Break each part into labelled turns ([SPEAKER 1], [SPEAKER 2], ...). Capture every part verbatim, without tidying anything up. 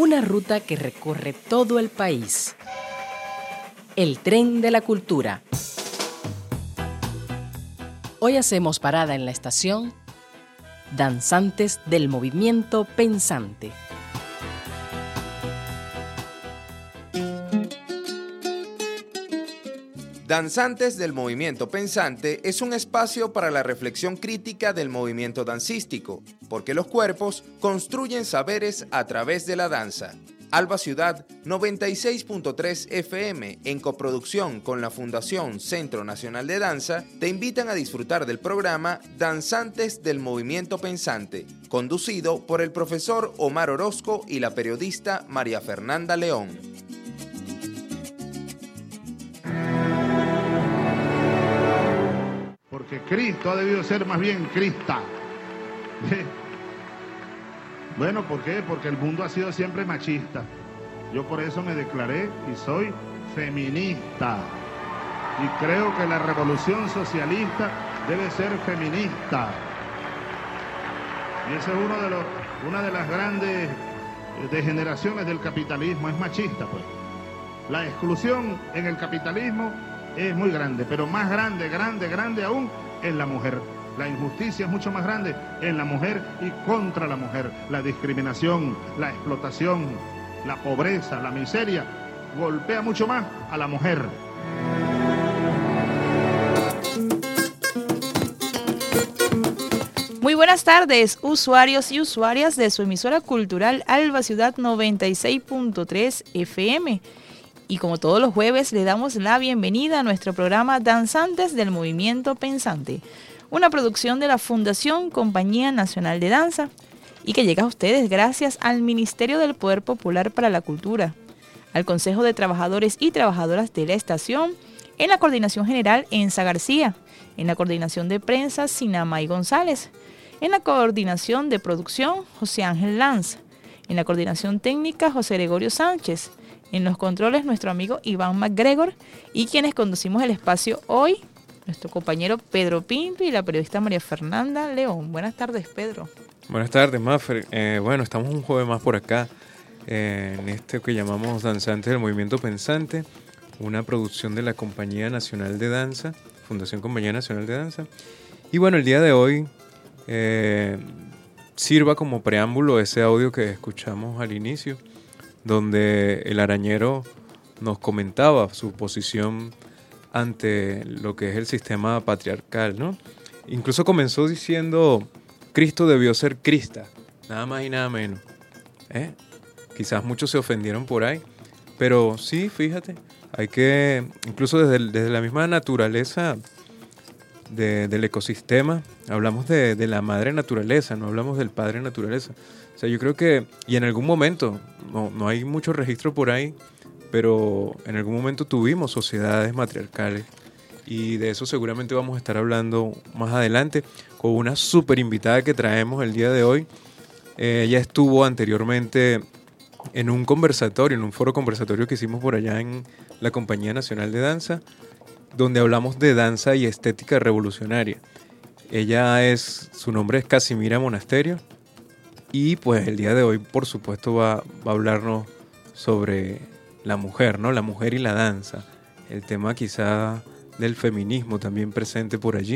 [SPEAKER 1] Una ruta que recorre todo el país. El tren de la cultura. Hoy hacemos parada en la estación Danzantes del Movimiento Pensante.
[SPEAKER 2] Danzantes del Movimiento Pensante es un espacio para la reflexión crítica del movimiento dancístico, porque los cuerpos construyen saberes a través de la danza. Alba Ciudad noventa y seis punto tres F M, en coproducción con la Fundación Centro Nacional de Danza, te invitan a disfrutar del programa Danzantes del Movimiento Pensante, conducido por el profesor Omar Orozco y la periodista María Fernanda León.
[SPEAKER 3] Porque Cristo ha debido ser más bien Crista. Bueno, ¿por qué? Porque el mundo ha sido siempre machista. Yo por eso me declaré y soy feminista. Y creo que la revolución socialista debe ser feminista. Y esa es uno de los, una de las grandes degeneraciones del capitalismo, es machista, pues. La exclusión en el capitalismo es muy grande, pero más grande, grande, grande aún es la mujer. La injusticia es mucho más grande en la mujer y contra la mujer. La discriminación, la explotación, la pobreza, la miseria, golpea mucho más a la mujer.
[SPEAKER 4] Muy buenas tardes, usuarios y usuarias de su emisora cultural Alba Ciudad noventa y seis punto tres F M. Y como todos los jueves, le damos la bienvenida a nuestro programa Danzantes del Movimiento Pensante, una producción de la Fundación Compañía Nacional de Danza y que llega a ustedes gracias al Ministerio del Poder Popular para la Cultura, al Consejo de Trabajadores y Trabajadoras de la Estación, en la Coordinación General Enza García, en la Coordinación de Prensa Sinamay González, en la Coordinación de Producción José Ángel Lanz, en la Coordinación Técnica José Gregorio Sánchez, en los controles nuestro amigo Iván MacGregor y quienes conducimos el espacio hoy, nuestro compañero Pedro Pinto y la periodista María Fernanda León. Buenas tardes, Pedro.
[SPEAKER 5] Buenas tardes, Mafer. Eh, bueno, estamos un jueves más por acá, eh, en este que llamamos Danzantes del Movimiento Pensante, una producción de la Compañía Nacional de Danza, Fundación Compañía Nacional de Danza. Y bueno, el día de hoy eh, sirva como preámbulo ese audio que escuchamos al inicio, donde el arañero nos comentaba su posición ante lo que es el sistema patriarcal, ¿no? Incluso comenzó diciendo, Cristo debió ser Crista, nada más y nada menos. ¿Eh? Quizás muchos se ofendieron por ahí, pero sí, fíjate, hay que, incluso desde, el, desde la misma naturaleza de, del ecosistema, hablamos de, de la madre naturaleza, no hablamos del padre naturaleza. O sea, yo creo que, y en algún momento, no, no hay mucho registro por ahí, pero en algún momento tuvimos sociedades matriarcales y de eso seguramente vamos a estar hablando más adelante con una súper invitada que traemos el día de hoy. Eh, ella estuvo anteriormente en un conversatorio, en un foro conversatorio que hicimos por allá en la Compañía Nacional de Danza, donde hablamos de danza y estética revolucionaria. Ella es, su nombre es Casimira Monasterio y pues el día de hoy por supuesto va, va a hablarnos sobre la mujer, ¿no? La mujer y la danza, el tema quizá del feminismo también presente por allí.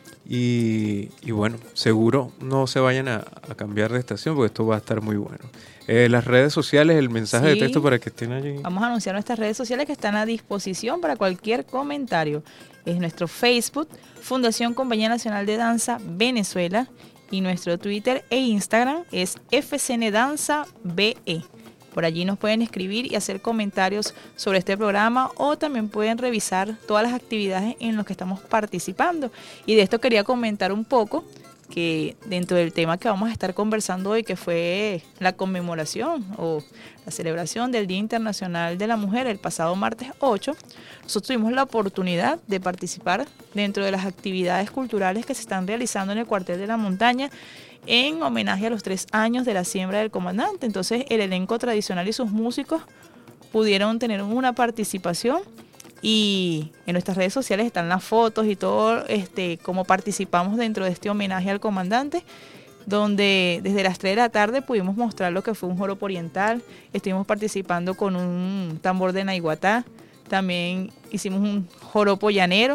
[SPEAKER 5] Y, y bueno, seguro no se vayan a, a cambiar de estación porque esto va a estar muy bueno. Eh, las redes sociales, el mensaje sí, de texto para que estén allí.
[SPEAKER 4] Vamos a anunciar nuestras redes sociales que están a disposición para cualquier comentario. Es nuestro Facebook, Fundación Compañía Nacional de Danza Venezuela, y nuestro Twitter e Instagram es F C N Danza B E. Por allí nos pueden escribir y hacer comentarios sobre este programa o también pueden revisar todas las actividades en las que estamos participando. Y de esto quería comentar un poco que dentro del tema que vamos a estar conversando hoy, que fue la conmemoración o la celebración del Día Internacional de la Mujer el pasado martes ocho, nosotros tuvimos la oportunidad de participar dentro de las actividades culturales que se están realizando en el Cuartel de la Montaña en homenaje a los tres años de la siembra del comandante. Entonces el elenco tradicional y sus músicos pudieron tener una participación y en nuestras redes sociales están las fotos y todo, este, cómo participamos dentro de este homenaje al comandante. donde desde las tres de la tarde pudimos mostrar lo que fue un joropo oriental. Estuvimos participando con un tambor de Naiguatá, también hicimos un joropo llanero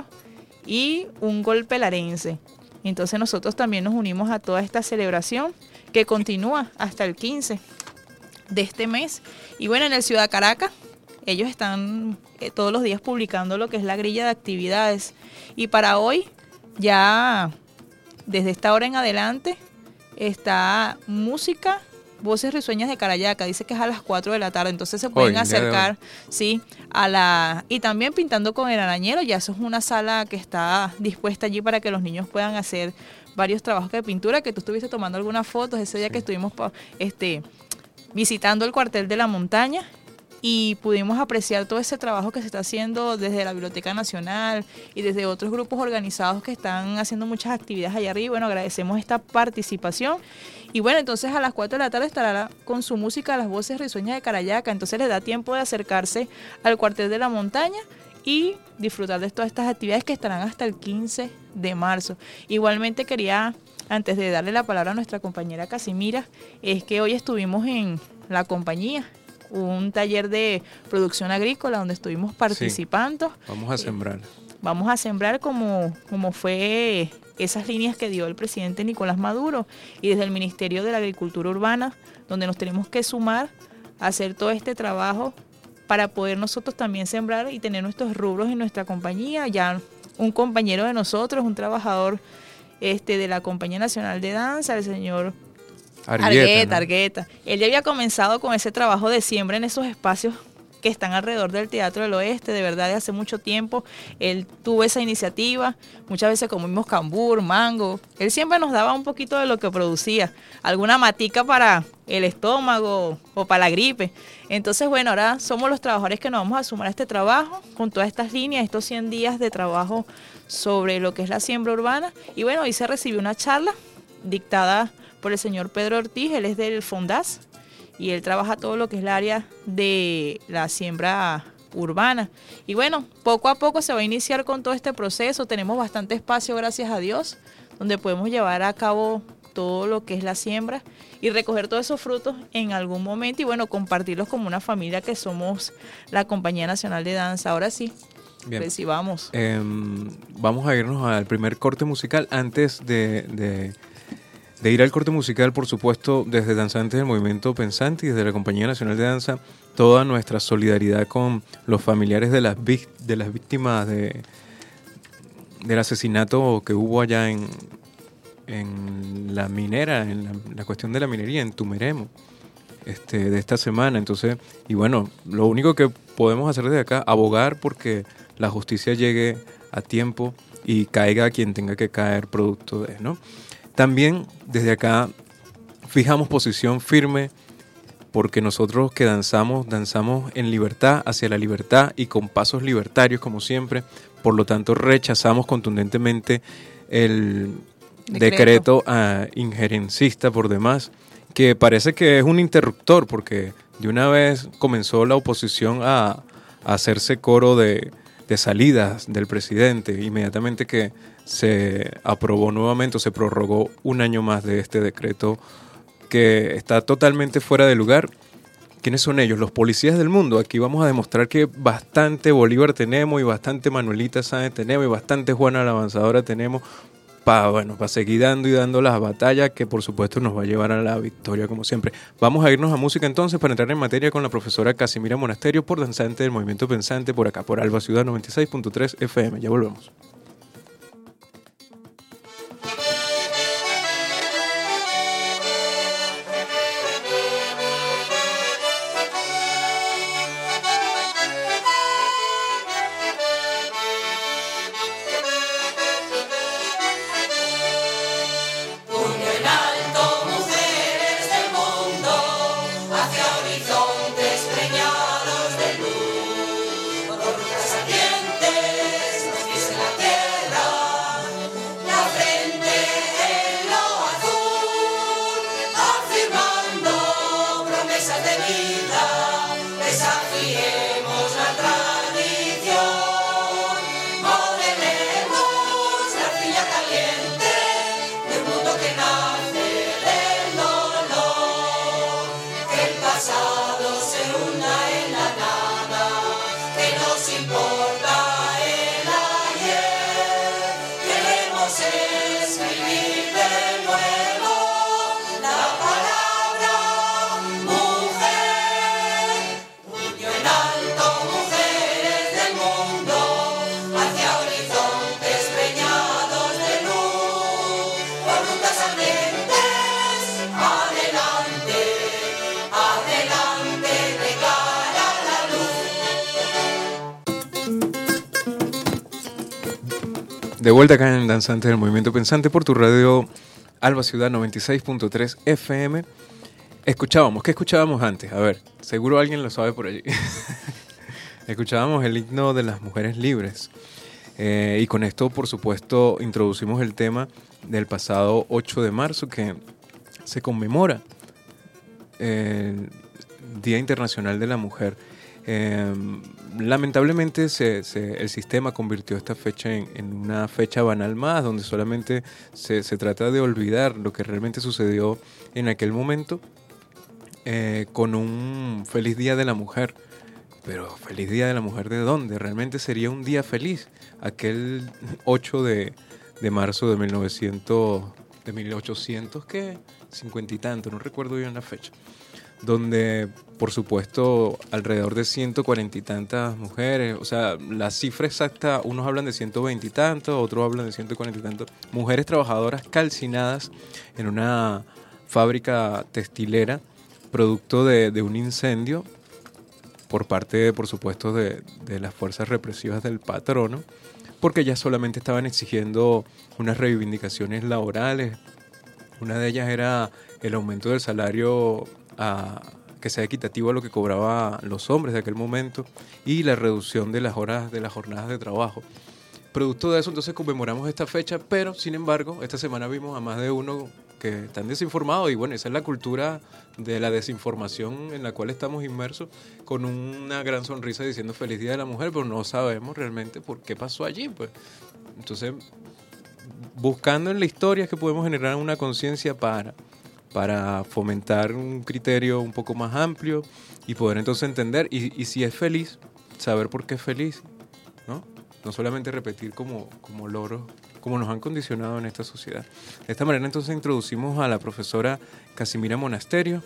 [SPEAKER 4] y un golpe larense. Entonces nosotros también nos unimos a toda esta celebración que continúa hasta el quince de este mes. Y bueno, en el Ciudad Caracas, ellos están eh, todos los días publicando lo que es la grilla de actividades. Y para hoy, ya desde esta hora en adelante, está música, voces risueñas de Carayaca. Dice que es a las cuatro de la tarde, entonces se pueden
[SPEAKER 5] Hoy,
[SPEAKER 4] acercar, sí, a la... Y también pintando con el arañero, ya eso es una sala que está dispuesta allí para que los niños puedan hacer varios trabajos de pintura, que tú estuviste tomando algunas fotos ese día sí. que estuvimos este, visitando el cuartel de la montaña. Y pudimos apreciar todo ese trabajo que se está haciendo desde la Biblioteca Nacional y desde otros grupos organizados que están haciendo muchas actividades allá arriba. Bueno, agradecemos esta participación. Y bueno, entonces a las cuatro de la tarde estará con su música Las Voces Risueñas de Carayaca. Entonces les da tiempo de acercarse al cuartel de la montaña y disfrutar de todas estas actividades que estarán hasta el quince de marzo. Igualmente quería, antes de darle la palabra a nuestra compañera Casimira, es que hoy estuvimos en la compañía, un taller de producción agrícola donde estuvimos participando. Sí,
[SPEAKER 5] vamos a sembrar.
[SPEAKER 4] Eh, vamos a sembrar como, como fue esas líneas que dio el presidente Nicolás Maduro y desde el Ministerio de la Agricultura Urbana, donde nos tenemos que sumar a hacer todo este trabajo para poder nosotros también sembrar y tener nuestros rubros en nuestra compañía. Ya un compañero de nosotros, un trabajador este, de la Compañía Nacional de Danza, el señor Argueta, Argueta, ¿no? Argueta. Él ya había comenzado con ese trabajo de siembra en esos espacios que están alrededor del Teatro del Oeste, de verdad, de hace mucho tiempo. Él tuvo esa iniciativa, muchas veces comimos cambur, mango. Él siempre nos daba un poquito de lo que producía, alguna matica para el estómago o para la gripe. Entonces, bueno, ahora somos los trabajadores que nos vamos a sumar a este trabajo con todas estas líneas, estos cien días de trabajo sobre lo que es la siembra urbana. Y bueno, hoy se recibió una charla dictada por el señor Pedro Ortiz. Él es del FONDAS y él trabaja todo lo que es el área de la siembra urbana. Y bueno, poco a poco se va a iniciar con todo este proceso. Tenemos bastante espacio, gracias a Dios, donde podemos llevar a cabo todo lo que es la siembra y recoger todos esos frutos en algún momento y bueno, compartirlos como una familia que somos la Compañía Nacional de Danza. Ahora sí,
[SPEAKER 5] bien,
[SPEAKER 4] recibamos.
[SPEAKER 5] Eh, vamos a irnos al primer corte musical. Antes de... de... De ir al corte musical, por supuesto, desde Danzantes del Movimiento Pensante y desde la Compañía Nacional de Danza, toda nuestra solidaridad con los familiares de las, de las víctimas de, del asesinato que hubo allá en, en la minera, en la, la cuestión de la minería, en Tumeremo, este, de esta semana. Entonces, y bueno, lo único que podemos hacer desde acá, abogar porque la justicia llegue a tiempo y caiga a quien tenga que caer producto de, ¿no? También desde acá fijamos posición firme porque nosotros que danzamos, danzamos en libertad, hacia la libertad y con pasos libertarios como siempre. Por lo tanto, rechazamos contundentemente el decreto, decreto uh, injerencista por demás, que parece que es un interruptor porque de una vez comenzó la oposición a, a hacerse coro de, de salidas del presidente, inmediatamente que se aprobó nuevamente o se prorrogó un año más de este decreto que está totalmente fuera de lugar. ¿Quiénes son ellos? Los policías del mundo. Aquí vamos a demostrar que bastante Bolívar tenemos y bastante Manuelita Sáenz tenemos y bastante Juana la Avanzadora tenemos para bueno, para seguir dando y dando las batallas que por supuesto nos va a llevar a la victoria como siempre. Vamos a irnos a música entonces para entrar en materia con la profesora Casimira Monasterio por Danzante del Movimiento Pensante por acá, por Alba Ciudad noventa y seis punto tres F M. Ya volvemos.
[SPEAKER 6] Ardientes, nos dice la tierra.
[SPEAKER 5] De vuelta acá en Danzantes del Movimiento Pensante por tu radio Alba Ciudad noventa y seis punto tres F M. Escuchábamos, ¿qué escuchábamos antes? A ver, seguro alguien lo sabe por allí. Escuchábamos el himno de las mujeres libres. Eh, y con esto, por supuesto, introducimos el tema del pasado ocho de marzo, que se conmemora el Día Internacional de la Mujer. Eh, lamentablemente se, se, el sistema convirtió esta fecha en, en una fecha banal más, donde solamente se, se trata de olvidar lo que realmente sucedió en aquel momento, eh, con un feliz Día de la Mujer. Pero ¿feliz Día de la Mujer de dónde? Realmente sería un día feliz, aquel ocho de marzo de mil novecientos, de mil ochocientos, ¿qué? cincuenta y tanto, no recuerdo bien la fecha, donde por supuesto alrededor de ciento cuarenta y tantas mujeres, o sea, la cifra exacta, unos hablan de ciento veinte y tantos, otros hablan de ciento cuarenta y tantos, mujeres trabajadoras calcinadas en una fábrica textilera, producto de, de un incendio por parte, por supuesto, de, de las fuerzas represivas del patrono, porque ellas solamente estaban exigiendo unas reivindicaciones laborales. Una de ellas era el aumento del salario a, que sea equitativo a lo que cobraban los hombres de aquel momento, y la reducción de las horas de las jornadas de trabajo. Producto de eso, entonces conmemoramos esta fecha, pero sin embargo, esta semana vimos a más de uno que están desinformados, y bueno, esa es la cultura de la desinformación en la cual estamos inmersos, con una gran sonrisa diciendo feliz Día de la Mujer, pero no sabemos realmente por qué pasó allí, pues. Entonces, buscando en la historia es que podemos generar una conciencia para, para fomentar un criterio un poco más amplio y poder entonces entender, y, y si es feliz, saber por qué es feliz, ¿no? No solamente repetir como, como loros, como nos han condicionado en esta sociedad. De esta manera entonces introducimos a la profesora Casimira Monasterio.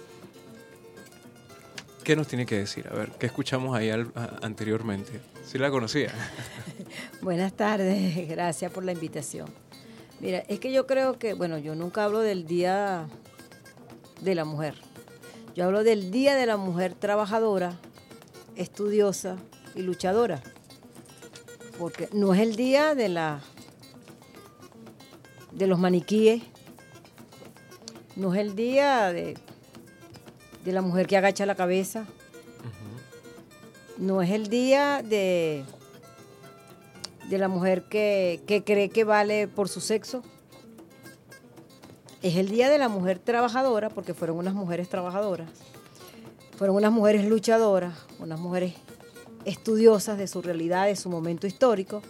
[SPEAKER 5] ¿Qué nos tiene que decir? A ver, ¿qué escuchamos ahí al, a, anteriormente? ¿Sí la conocía?
[SPEAKER 6] Buenas tardes, gracias por la invitación. Mira, es que yo creo que, bueno, yo nunca hablo del Día de la Mujer. Yo hablo del Día de la Mujer trabajadora, estudiosa y luchadora. Porque no es el día de la de los maniquíes, no es el día de, de la mujer que agacha la cabeza, uh-huh. No es el día de, de la mujer que, que cree que vale por su sexo. Es el día de la mujer trabajadora, porque fueron unas mujeres trabajadoras, fueron unas mujeres luchadoras, unas mujeres estudiosas de su realidad, de su momento histórico,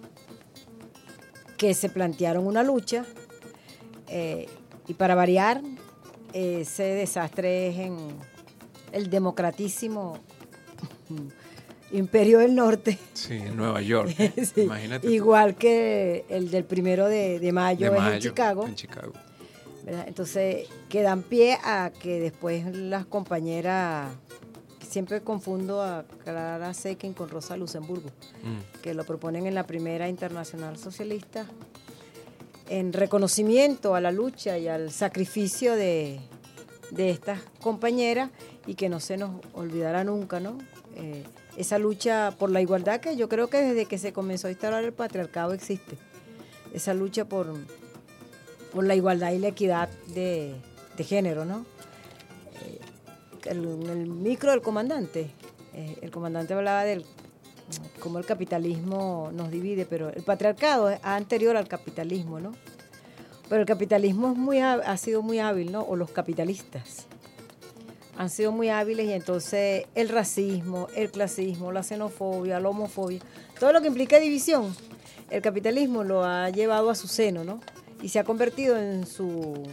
[SPEAKER 6] que se plantearon una lucha, eh, y para variar, ese desastre es en el democratísimo Imperio del Norte.
[SPEAKER 5] Sí, en Nueva York.
[SPEAKER 6] Sí,
[SPEAKER 5] imagínate.
[SPEAKER 6] Igual tú. Que el del primero de, de mayo
[SPEAKER 5] de
[SPEAKER 6] es
[SPEAKER 5] mayo,
[SPEAKER 6] en Chicago.
[SPEAKER 5] En Chicago.
[SPEAKER 6] ¿Verdad? Entonces, que dan pie a que después las compañeras, siempre confundo a Clara Zetkin con Rosa Luxemburgo, mm. que lo proponen en la primera Internacional Socialista, en reconocimiento a la lucha y al sacrificio de, de estas compañeras, y que no se nos olvidará nunca, ¿no? Eh, esa lucha por la igualdad, que yo creo que desde que se comenzó a instaurar el patriarcado existe. Esa lucha por, por la igualdad y la equidad de, de género, ¿no? El, el micro del comandante, eh, el comandante hablaba de cómo el capitalismo nos divide, pero el patriarcado es anterior al capitalismo, ¿no? Pero el capitalismo es muy, ha sido muy hábil, ¿no? O los capitalistas han sido muy hábiles, y entonces el racismo, el clasismo, la xenofobia, la homofobia, todo lo que implica división, el capitalismo lo ha llevado a su seno, ¿no? Y se ha convertido en su,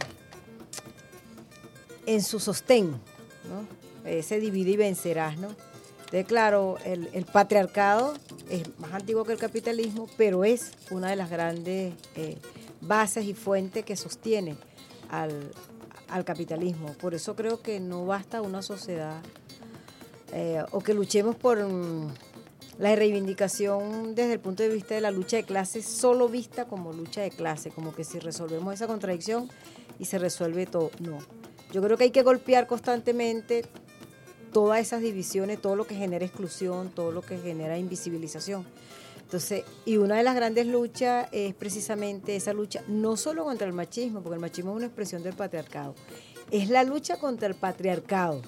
[SPEAKER 6] en su sostén, ¿no? Ese divide y vencerás, ¿no? Entonces, claro, el, el patriarcado es más antiguo que el capitalismo, pero es una de las grandes eh, bases y fuentes que sostiene al, al capitalismo. Por eso creo que no basta una sociedad eh, o que luchemos por um, la reivindicación desde el punto de vista de la lucha de clases, solo vista como lucha de clase, como que si resolvemos esa contradicción y se resuelve todo. No. Yo creo que hay que golpear constantemente todas esas divisiones, todo lo que genera exclusión, todo lo que genera invisibilización. Entonces, y una de las grandes luchas es precisamente esa lucha, no solo contra el machismo, porque el machismo es una expresión del patriarcado, es la lucha contra el patriarcado,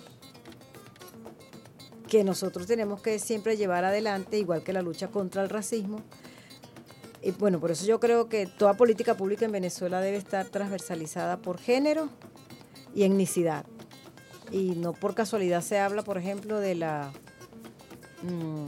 [SPEAKER 6] que nosotros tenemos que siempre llevar adelante, igual que la lucha contra el racismo. Y bueno, por eso yo creo que toda política pública en Venezuela debe estar transversalizada por género y etnicidad. Y no por casualidad se habla, por ejemplo, de la... Mmm,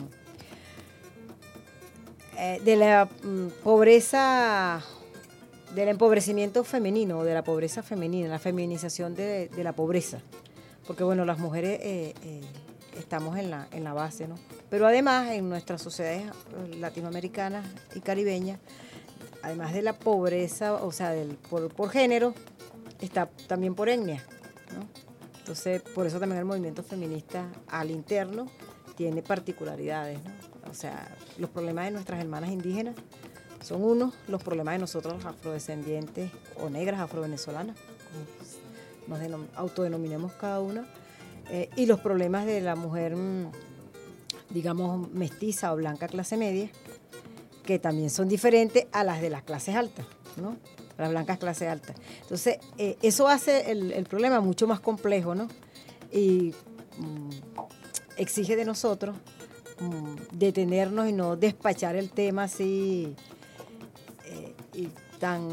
[SPEAKER 6] de la mm, pobreza, del empobrecimiento femenino, de la pobreza femenina, la feminización de, de la pobreza, porque bueno, las mujeres eh, eh, estamos en la, en la base, ¿no? Pero además en nuestras sociedades latinoamericanas y caribeñas, además de la pobreza, o sea, del, por, por género, está también por etnia, ¿no? Entonces, por eso también el movimiento feminista al interno tiene particularidades, ¿no? O sea, los problemas de nuestras hermanas indígenas son unos, los problemas de nosotros los afrodescendientes o negras afrovenezolanas, como nos denom- autodenominemos cada una, eh, y los problemas de la mujer, digamos, mestiza o blanca clase media, que también son diferentes a las de las clases altas, ¿no? Las blancas clases altas. Entonces, eh, eso hace el, el problema mucho más complejo, ¿no? Y mm, exige de nosotros detenernos y no despachar el tema así eh, y tan,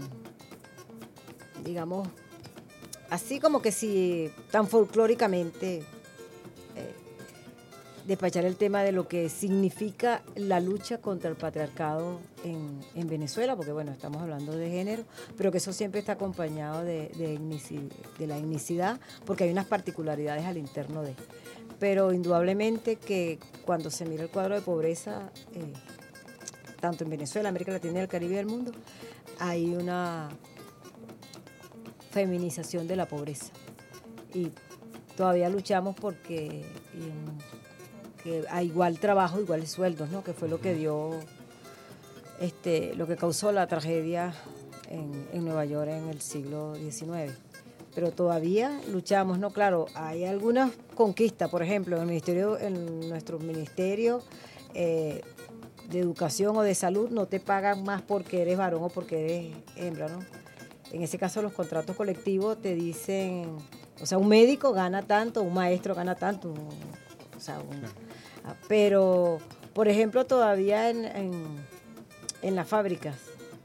[SPEAKER 6] digamos, así como que si tan folclóricamente eh, despachar el tema de lo que significa la lucha contra el patriarcado en, en Venezuela, porque bueno, estamos hablando de género, pero que eso siempre está acompañado de, de, etnici- de la etnicidad, porque hay unas particularidades al interno de... Pero indudablemente que cuando se mira el cuadro de pobreza, eh, tanto en Venezuela, América Latina, el Caribe y el mundo, hay una feminización de la pobreza. Y todavía luchamos porque y, que a igual trabajo, iguales sueldos, ¿no? Que fue lo que dio, este, lo que causó la tragedia en, en Nueva York en el siglo diecinueve. Pero todavía luchamos, ¿no? Claro, hay algunas conquistas, por ejemplo, en el ministerio, en nuestro ministerio eh, de educación o de salud no te pagan más porque eres varón o porque eres hembra, ¿no? En ese caso los contratos colectivos te dicen, o sea, un médico gana tanto, un maestro gana tanto, un, o sea, un, pero, por ejemplo, todavía en, en, en las fábricas,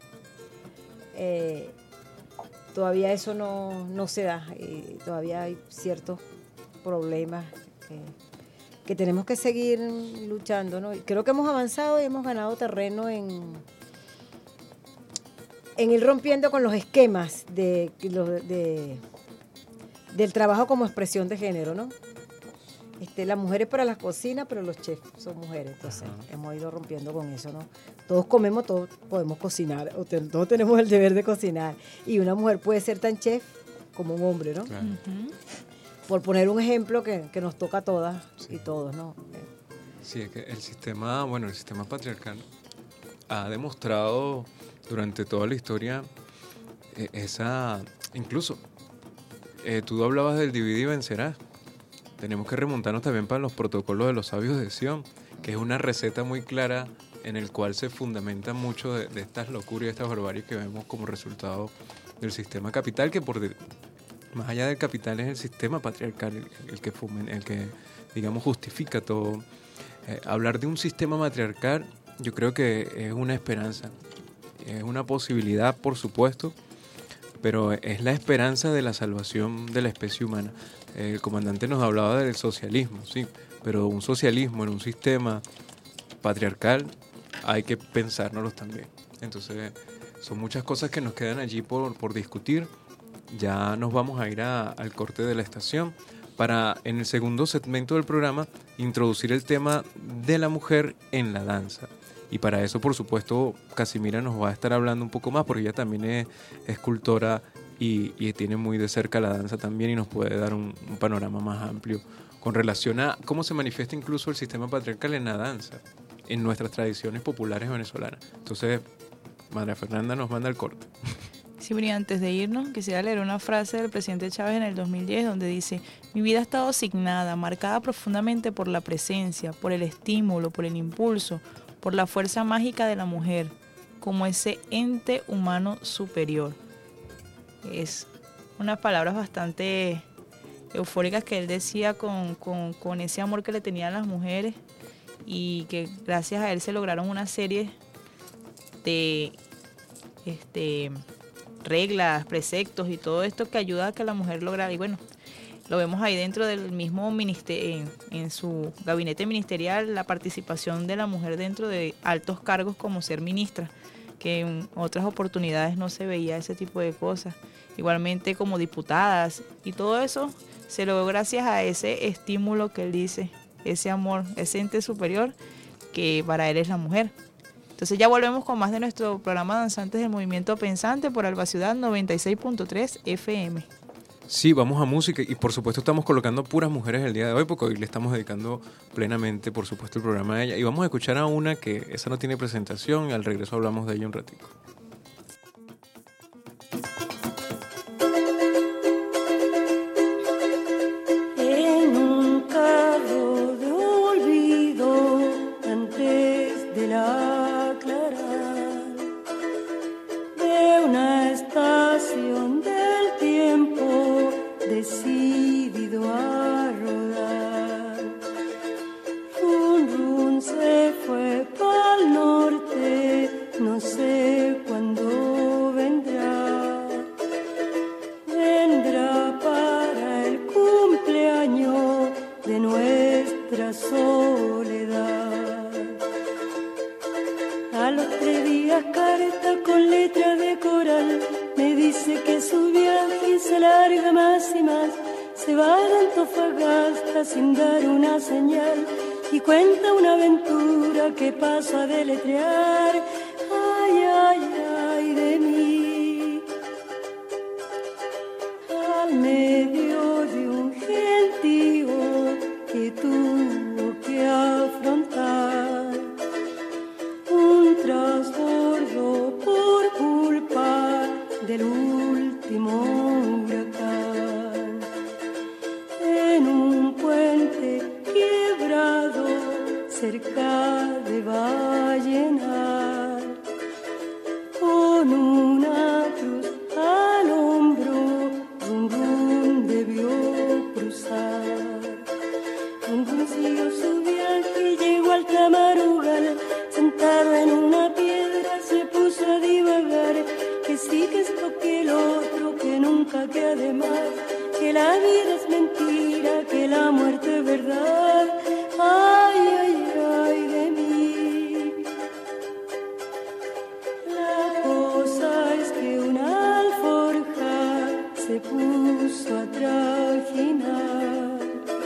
[SPEAKER 6] eh, todavía eso no, no se da, y todavía hay ciertos problemas que, que tenemos que seguir luchando, ¿no? Creo que hemos avanzado y hemos ganado terreno en, en ir rompiendo con los esquemas de, de, de, del trabajo como expresión de género, ¿no? Este, las mujeres para las cocinas, pero los chefs son mujeres, entonces uh-huh. hemos ido rompiendo con eso, ¿no? Todos comemos, todos podemos cocinar, o te, todos tenemos el deber de cocinar, y una mujer puede ser tan chef como un hombre, ¿no? Claro. Uh-huh. Por poner un ejemplo que, que nos toca a todas sí. y todos, ¿no?
[SPEAKER 5] Sí, es que el sistema, bueno, el sistema patriarcal ha demostrado durante toda la historia eh, esa, incluso, eh, tú hablabas del divide y vencerás. Tenemos que remontarnos también para los protocolos de los sabios de Sion, que es una receta muy clara en el cual se fundamenta mucho de, de estas locuras y estas barbaries que vemos como resultado del sistema capital, que por de, más allá del capital es el sistema patriarcal el, el que fumen, el que digamos justifica todo. Eh, hablar de un sistema matriarcal yo creo que es una esperanza, es una posibilidad por supuesto, pero es la esperanza de la salvación de la especie humana. El comandante nos hablaba del socialismo, sí, pero un socialismo en un sistema patriarcal hay que pensárnoslos también. Entonces, son muchas cosas que nos quedan allí por, por discutir. Ya nos vamos a ir a, al corte de la estación para, en el segundo segmento del programa, introducir el tema de la mujer en la danza. Y para eso, por supuesto, Casimira nos va a estar hablando un poco más, porque ella también es escultora y, y tiene muy de cerca la danza también y nos puede dar un, un panorama más amplio con relación a cómo se manifiesta incluso el sistema patriarcal en la danza, en nuestras tradiciones populares venezolanas. Entonces, María Fernanda nos manda el corte.
[SPEAKER 4] Sí, Bri, antes de irnos, quisiera leer una frase del presidente Chávez en el dos mil diez, donde dice: mi vida ha estado asignada, marcada profundamente por la presencia, por el estímulo, por el impulso, por la fuerza mágica de la mujer, como ese ente humano superior. Es unas palabras bastante eufóricas que él decía con, con, con ese amor que le tenían las mujeres, y que gracias a él se lograron una serie de este, reglas, preceptos y todo esto que ayuda a que la mujer lograra. Y bueno, lo vemos ahí dentro del mismo ministerio, en, en su gabinete ministerial, la participación de la mujer dentro de altos cargos como ser ministra, que en otras oportunidades no se veía ese tipo de cosas. Igualmente como diputadas, y todo eso se logró gracias a ese estímulo que él dice, ese amor, ese ente superior que para él es la mujer. Entonces ya volvemos con más de nuestro programa Danzantes del Movimiento Pensante por Alba Ciudad noventa y seis punto tres F M.
[SPEAKER 5] Sí, vamos a música, y por supuesto estamos colocando puras mujeres el día de hoy, porque hoy le estamos dedicando plenamente, por supuesto, el programa a ella. Y vamos a escuchar a una que esa no tiene presentación, y al regreso hablamos de ella un ratico.
[SPEAKER 7] En un carro de olvido, antes de la aclarar de una estación del tiempo, decidido a rodar, run run se fue pa'l norte, no sé cuándo vendrá, vendrá para el cumpleaños de nuestra soledad. A los tres días carta con letra de coral, me dice que su viaje se alarga más y más, se va de Antofagasta sin dar una señal, y cuenta una aventura que paso a deletrear. Ay, ay, ay de mí, al medio de un gentío que tuvo que afrontar un trasbordo por culpa del último huracán. En un puente quebrado cerca de Vallenar, con una cruz al hombro, rum rum debió cruzar. Rum rum siguió su viaje y llegó al Tamarugal, sentado en una piedra se puso a divagar, que sí, que esto, que el otro, que nunca, que además, que la vida es mentira, que la muerte es verdad. Ay, ay, ay de mí. La cosa es que una alforja se puso a trajinar,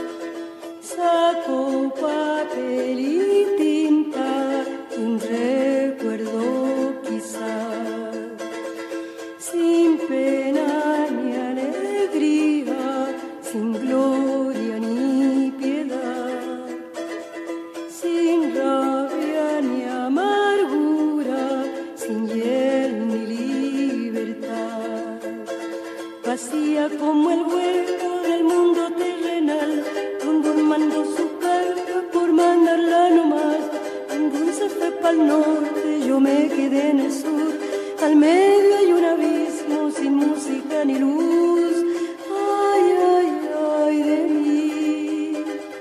[SPEAKER 7] sacó papel y tinta, un recuerdo quizás, sin pena ni alegría, sin gloria ni piedad, sin rabia ni amargura, sin hiel ni libertad, vacía como el hueco del mundo terrenal. Rundún mandó su carta por mandarla nomás, Rundún se fue pa'l norte, yo me quedé en el sur, al medio hay un abismo sin música ni luz. Ay, ay, ay de mí.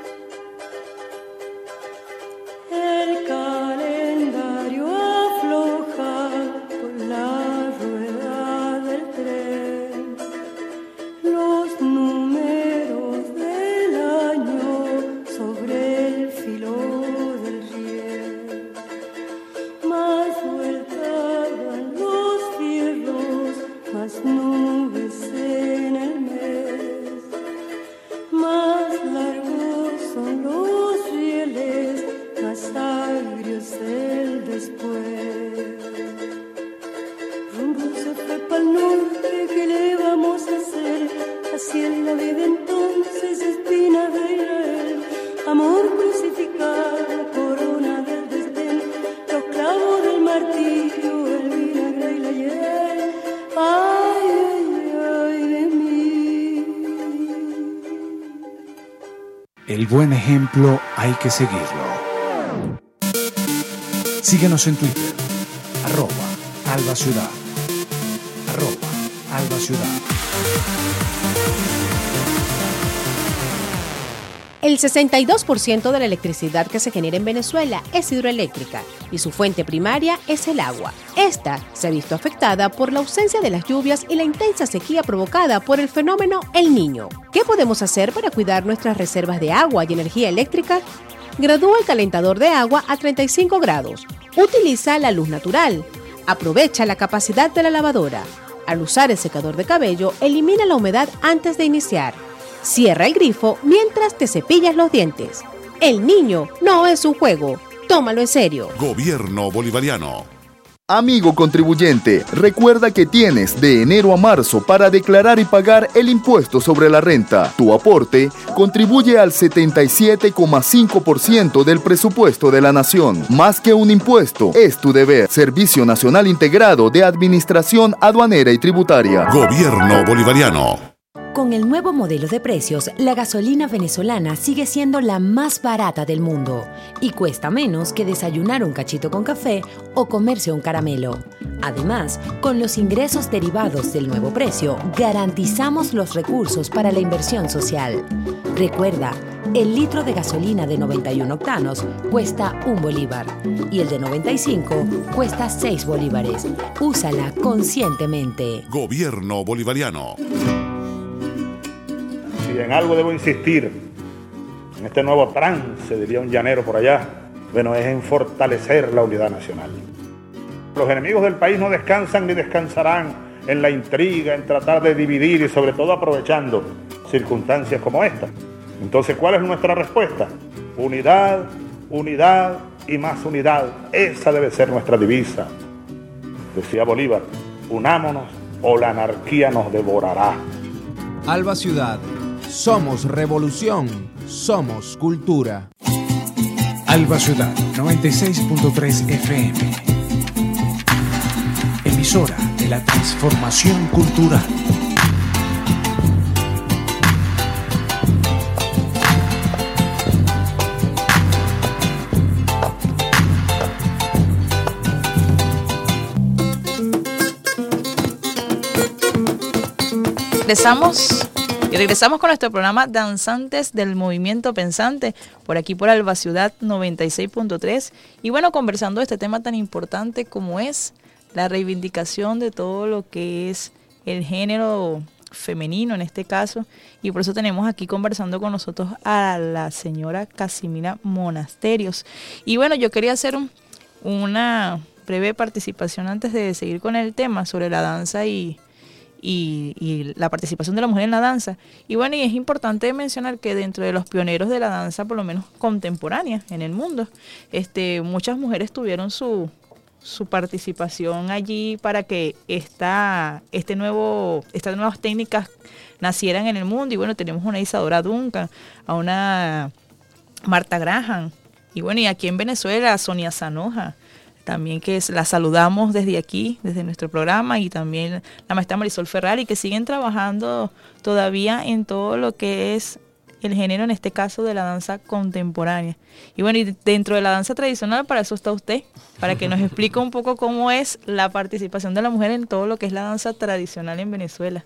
[SPEAKER 7] El calendario afloja con la rueda del tren, los números del año sobre el filo del riel, más vueltas dan los fierros, más nubes en el mes, más largos son los rieles, más agrios el después. Rum rum se fue pa'l norte, ¿qué le vamos a hacer? Así es la vida entonces, espina de Israel, amor crucificado, corona del desdén, los clavos del martirio, el vinagre y la hiel. Ay, ay, ay de mí.
[SPEAKER 8] El buen ejemplo hay que seguirlo. Síguenos en Twitter, arroba Alba Ciudad, arroba Alba Ciudad.
[SPEAKER 9] El sesenta y dos por ciento de la electricidad que se genera en Venezuela es hidroeléctrica y su fuente primaria es el agua. Esta se ha visto afectada por la ausencia de las lluvias y la intensa sequía provocada por el fenómeno El Niño. ¿Qué podemos hacer para cuidar nuestras reservas de agua y energía eléctrica? Gradúa el calentador de agua a treinta y cinco grados. Utiliza la luz natural. Aprovecha la capacidad de la lavadora. Al usar el secador de cabello, elimina la humedad antes de iniciar. Cierra el grifo mientras te cepillas los dientes. El Niño no es un juego. Tómalo en serio.
[SPEAKER 10] Gobierno Bolivariano.
[SPEAKER 11] Amigo contribuyente, recuerda que tienes de enero a marzo para declarar y pagar el impuesto sobre la renta. Tu aporte contribuye al setenta y siete coma cinco por ciento del presupuesto de la nación. Más que un impuesto, es tu deber. Servicio Nacional Integrado de Administración Aduanera y Tributaria.
[SPEAKER 10] Gobierno Bolivariano.
[SPEAKER 12] Con el nuevo modelo de precios, la gasolina venezolana sigue siendo la más barata del mundo y cuesta menos que desayunar un cachito con café o comerse un caramelo. Además, con los ingresos derivados del nuevo precio, garantizamos los recursos para la inversión social. Recuerda, el litro de gasolina de noventa y uno octanos cuesta un bolívar y el de noventa y cinco cuesta seis bolívares. Úsala conscientemente.
[SPEAKER 10] Gobierno Bolivariano.
[SPEAKER 3] Si en algo debo insistir, en este nuevo trance, diría un llanero por allá, bueno, es en fortalecer la unidad nacional. Los enemigos del país no descansan ni descansarán en la intriga, en tratar de dividir y sobre todo aprovechando circunstancias como esta. Entonces, ¿cuál es nuestra respuesta? Unidad, unidad y más unidad. Esa debe ser nuestra divisa. Decía Bolívar, unámonos o la anarquía nos devorará.
[SPEAKER 2] Alba Ciudad. Somos revolución, somos cultura.
[SPEAKER 8] Alba Ciudad, noventa y seis punto tres F M. Emisora de la transformación cultural.
[SPEAKER 4] Regresamos y regresamos con nuestro programa Danzantes del Movimiento Pensante, por aquí por Alba Ciudad noventa y seis punto tres. Y bueno, conversando de este tema tan importante como es la reivindicación de todo lo que es el género femenino en este caso. Y por eso tenemos aquí conversando con nosotros a la señora Casimira Monasterios. Y bueno, yo quería hacer un, una breve participación antes de seguir con el tema sobre la danza y... Y, y la participación de la mujer en la danza. Y bueno, y es importante mencionar que dentro de los pioneros de la danza, por lo menos contemporánea en el mundo, este, muchas mujeres tuvieron su, su participación allí para que esta, este nuevo, estas nuevas técnicas nacieran en el mundo. Y bueno, tenemos una Isadora Duncan, a una Marta Graham, y bueno, y aquí en Venezuela a Sonia Zanoja, también que es, la saludamos desde aquí, desde nuestro programa, y también la maestra Marisol Ferrari, que siguen trabajando todavía en todo lo que es el género, en este caso de la danza contemporánea. Y bueno, y dentro de la danza tradicional, para eso está usted, para que nos explique un poco cómo es la participación de la mujer en todo lo que es la danza tradicional en Venezuela.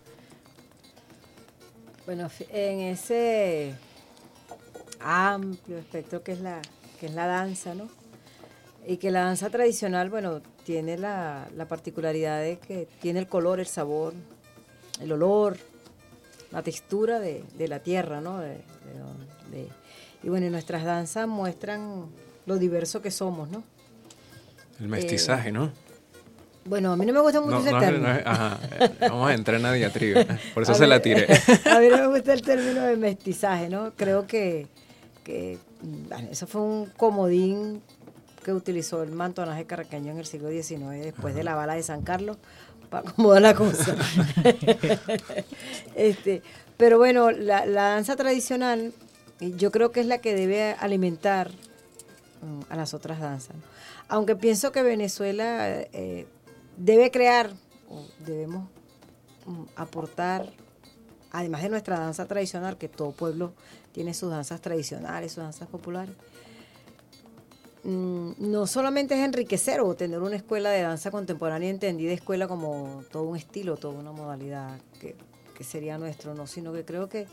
[SPEAKER 6] Bueno, en ese amplio espectro que es la, que es la danza, ¿no? Y que la danza tradicional, bueno, tiene la, la particularidad de que tiene el color, el sabor, el olor, la textura de, de la tierra, ¿no? De, de, de, y bueno, y nuestras danzas muestran lo diverso que somos, ¿no?
[SPEAKER 5] El mestizaje, eh, ¿no?
[SPEAKER 6] Bueno, a mí no me gusta mucho
[SPEAKER 5] no,
[SPEAKER 6] ese
[SPEAKER 5] no,
[SPEAKER 6] término.
[SPEAKER 5] No, ajá, vamos a entrar en la diatriba, por eso
[SPEAKER 6] a
[SPEAKER 5] se
[SPEAKER 6] mí,
[SPEAKER 5] la tiré.
[SPEAKER 6] A mí no me gusta el término de mestizaje, ¿no? Creo que, que bueno, eso fue un comodín que utilizó el mantonaje caraqueño en el siglo diecinueve, después Ajá. de la bala de San Carlos, para acomodar la cosa. este, pero bueno, la, la danza tradicional, yo creo que es la que debe alimentar um, a las otras danzas, ¿no? Aunque pienso que Venezuela eh, debe crear, o debemos um, aportar, además de nuestra danza tradicional, que todo pueblo tiene sus danzas tradicionales, sus danzas populares, mm, no solamente es enriquecer o tener una escuela de danza contemporánea entendida escuela como todo un estilo, toda una modalidad que, que sería nuestro, no, sino que creo que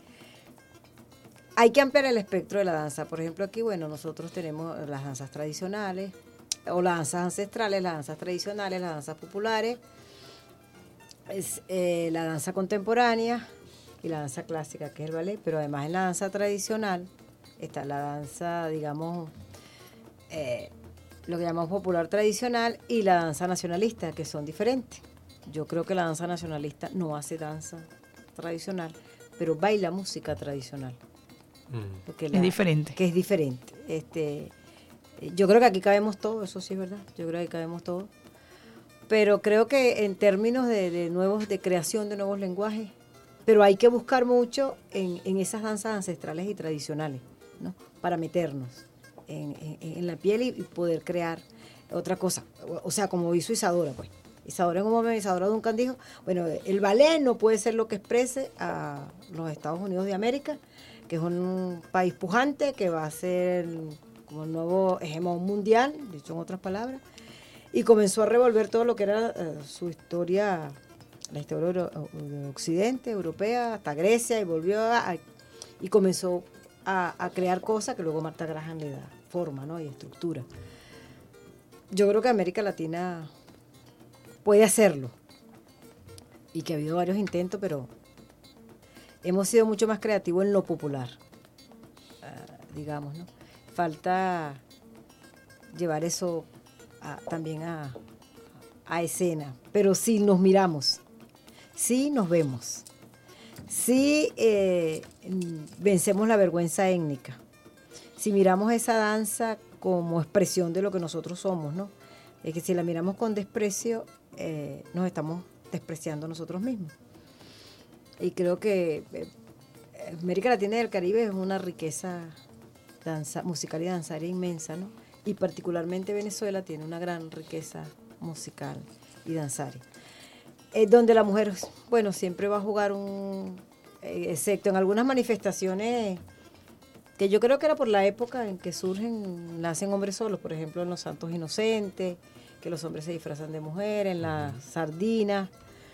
[SPEAKER 6] hay que ampliar el espectro de la danza. Por ejemplo, aquí, bueno, nosotros tenemos las danzas tradicionales, o las danzas ancestrales, las danzas tradicionales, las danzas populares, es, eh, la danza contemporánea y la danza clásica, que es el ballet, pero además en la danza tradicional está la danza, digamos, eh, lo que llamamos popular tradicional y la danza nacionalista, que son diferentes. Yo creo que la danza nacionalista no hace danza tradicional, pero baila música tradicional.
[SPEAKER 4] Porque la, es diferente.
[SPEAKER 6] Que es diferente. Este, yo creo que aquí cabemos todos, eso sí es verdad. Yo creo que aquí cabemos todos. Pero creo que en términos de, de nuevos, de creación de nuevos lenguajes, pero hay que buscar mucho en, en esas danzas ancestrales y tradicionales, ¿no? Para meternos en, en, en la piel y, y poder crear otra cosa. O, o sea, como hizo Isadora, pues. Isadora en un momento, Isadora Duncan dijo, bueno, el ballet no puede ser lo que exprese a los Estados Unidos de América, que es un país pujante, que va a ser como el nuevo hegemón mundial, dicho en otras palabras, y comenzó a revolver todo lo que era uh, su historia, la historia de Occidente, europea, hasta Grecia, y volvió a, a, y comenzó a, a crear cosas que luego Martha Graham le da forma, ¿no? Y estructura. Yo creo que América Latina puede hacerlo, y que ha habido varios intentos, pero hemos sido mucho más creativos en lo popular, uh, digamos, ¿no? Falta llevar eso a, también a, a escena, pero sí nos miramos, sí nos vemos, sí eh, vencemos la vergüenza étnica, si miramos esa danza como expresión de lo que nosotros somos, ¿no? Es que si la miramos con desprecio, eh, nos estamos despreciando nosotros mismos. Y creo que eh, América Latina y el Caribe es una riqueza danza, musical y danzaria inmensa, ¿no? Y particularmente Venezuela tiene una gran riqueza musical y danzaria. Eh, donde la mujer, bueno, siempre va a jugar un... Eh, excepto en algunas manifestaciones que yo creo que era por la época en que surgen, nacen hombres solos, por ejemplo en los Santos Inocentes, que los hombres se disfrazan de mujer, en las sardinas.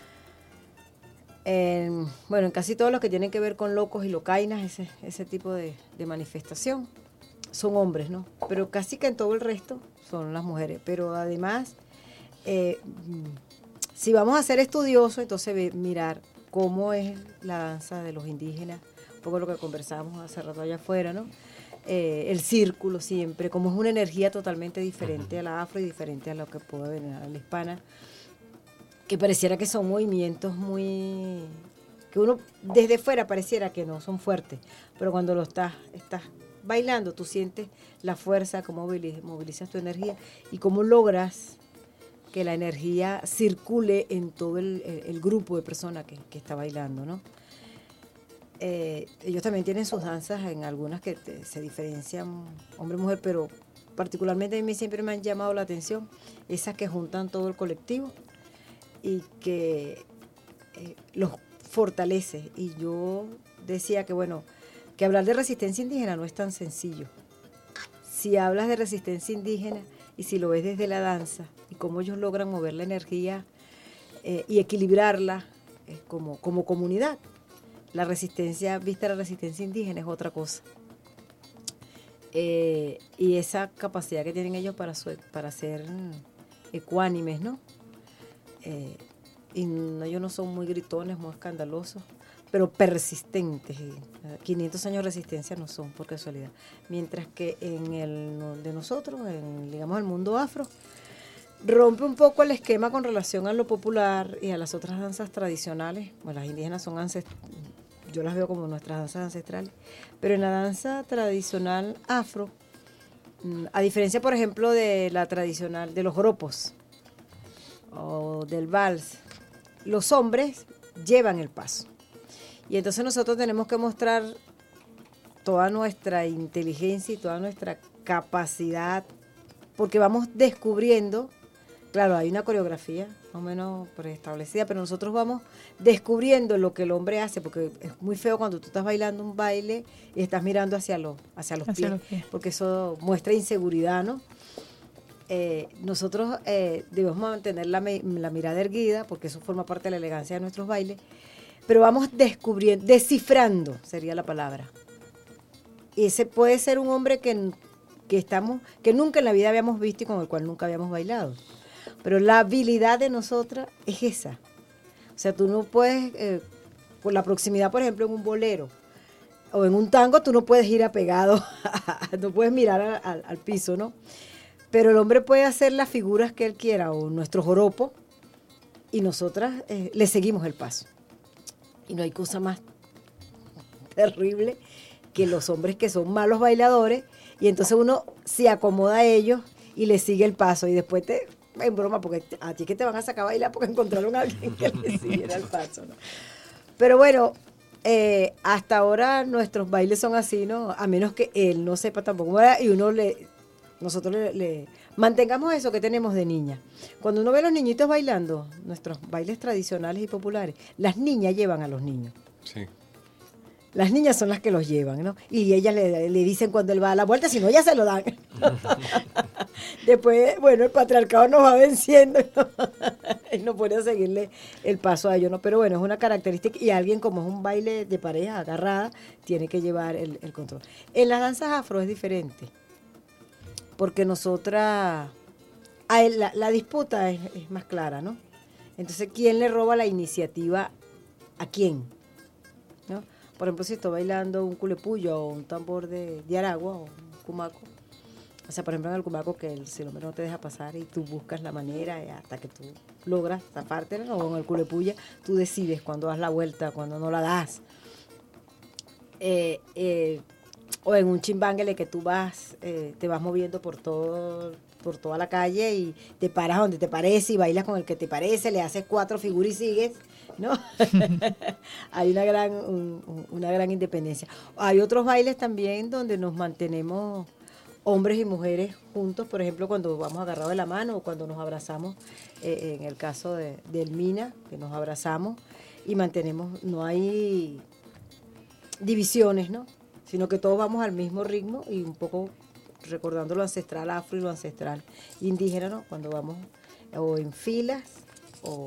[SPEAKER 6] En, bueno, en casi todos los que tienen que ver con locos y locainas, ese, ese tipo de, de manifestación, son hombres, ¿no? Pero casi que en todo el resto son las mujeres. Pero además, eh, si vamos a ser estudiosos, entonces ve, mirar cómo es la danza de los indígenas, un poco lo que conversábamos hace rato allá afuera, ¿no? Eh, el círculo siempre, como es una energía totalmente diferente a la afro y diferente a lo que puede venir a la hispana, que pareciera que son movimientos muy... que uno desde fuera pareciera que no son fuertes, pero cuando lo estás, estás bailando, tú sientes la fuerza, cómo movilizas tu energía y cómo logras que la energía circule en todo el, el, el grupo de personas que, que está bailando, ¿no? Eh, ellos también tienen sus danzas, en algunas que te, se diferencian hombre-mujer, pero particularmente a mí siempre me han llamado la atención esas que juntan todo el colectivo y que eh, los fortalece. Y yo decía que, bueno, que hablar de resistencia indígena no es tan sencillo. Si hablas de resistencia indígena y si lo ves desde la danza y cómo ellos logran mover la energía eh, y equilibrarla eh, como, como comunidad, la resistencia, vista la resistencia indígena, es otra cosa. Eh, y esa capacidad que tienen ellos para, su, para ser ecuánimes, ¿no? Eh, y no, ellos no son muy gritones, muy escandalosos, pero persistentes. quinientos años de resistencia no son por casualidad. Mientras que en el de nosotros, en digamos el mundo afro, rompe un poco el esquema con relación a lo popular y a las otras danzas tradicionales. Bueno, las indígenas son ancestrales, yo las veo como nuestras danzas ancestrales, pero en la danza tradicional afro, a diferencia, por ejemplo, de la tradicional, de los joropos o del vals, los hombres llevan el paso. Y entonces nosotros tenemos que mostrar toda nuestra inteligencia y toda nuestra capacidad, porque vamos descubriendo Claro, hay una coreografía más o menos preestablecida, pero nosotros vamos descubriendo lo que el hombre hace, porque es muy feo cuando tú estás bailando un baile y estás mirando hacia, lo, hacia, los,
[SPEAKER 4] Hacia
[SPEAKER 6] pies,
[SPEAKER 4] los pies,
[SPEAKER 6] porque eso muestra inseguridad, ¿no? Eh, nosotros eh, debemos mantener la, la mirada erguida, porque eso forma parte de la elegancia de nuestros bailes, pero vamos descubriendo, descifrando sería la palabra. Y ese puede ser un hombre que, que, estamos, que nunca en la vida habíamos visto y con el cual nunca habíamos bailado. Pero la habilidad de nosotras es esa. O sea, tú no puedes, eh, por la proximidad, por ejemplo, en un bolero o en un tango, tú no puedes ir apegado, no puedes mirar a, a, al piso, ¿no? Pero el hombre puede hacer las figuras que él quiera o nuestro joropo y nosotras eh, le seguimos el paso. Y no hay cosa más terrible que los hombres que son malos bailadores y entonces uno se acomoda a ellos y le sigue el paso y después te... En broma, porque a ti que te van a sacar a bailar porque encontraron a alguien que le siguiera el paso, ¿no? Pero bueno, eh, hasta ahora nuestros bailes son así, ¿no? A menos que él no sepa tampoco, ¿verdad? Y uno le, nosotros le, le mantengamos eso que tenemos de niña. Cuando uno ve a los niñitos bailando, nuestros bailes tradicionales y populares, las niñas llevan a los niños.
[SPEAKER 5] Sí.
[SPEAKER 6] Las niñas son las que los llevan, ¿no? Y ellas le, le dicen cuando él va a la vuelta, si no, ellas se lo dan. Después, bueno, el patriarcado nos va venciendo y nos pone a seguirle el paso a ellos, ¿no? Pero bueno, es una característica y alguien como es un baile de pareja agarrada, tiene que llevar el, el control. En las danzas afro es diferente, porque nosotras, la, la disputa es, es más clara, ¿no? Entonces, ¿quién le roba la iniciativa a quién? ¿No? Por ejemplo, si estoy bailando un culepullo o un tambor de, de Aragua o un cumaco, o sea, por ejemplo, en el cumaco que el, si el hombre no te deja pasar y tú buscas la manera hasta que tú logras zafarte, ¿no? O en el culepulla, tú decides cuando das la vuelta, cuando no la das. Eh, eh, o en un chimbánguele que tú vas, eh, te vas moviendo por todo por toda la calle y te paras donde te parece y bailas con el que te parece, le haces cuatro figuras y sigues, ¿no? Hay una gran, un, una gran independencia. Hay otros bailes también donde nos mantenemos hombres y mujeres juntos, por ejemplo, cuando vamos agarrados de la mano o cuando nos abrazamos, eh, en el caso de, del Mina, que nos abrazamos y mantenemos, no hay divisiones, ¿no? Sino que todos vamos al mismo ritmo y un poco recordando lo ancestral afro y lo ancestral indígena, ¿no? Cuando vamos o en filas o,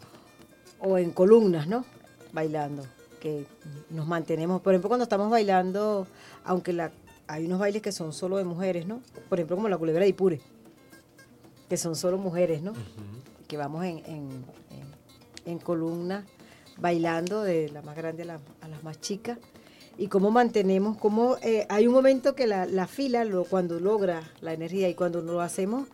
[SPEAKER 6] o en columnas, ¿no? Bailando, que nos mantenemos. Por ejemplo, cuando estamos bailando, aunque la, hay unos bailes que son solo de mujeres, ¿no? Por ejemplo, como la culebra de Ipure, que son solo mujeres, ¿no? Uh-huh. Que vamos en, en, en, en columna bailando de la más grande a, la, a las más chicas. Y cómo mantenemos, cómo eh, hay un momento que la, la fila, lo, cuando logra la energía y cuando lo hacemos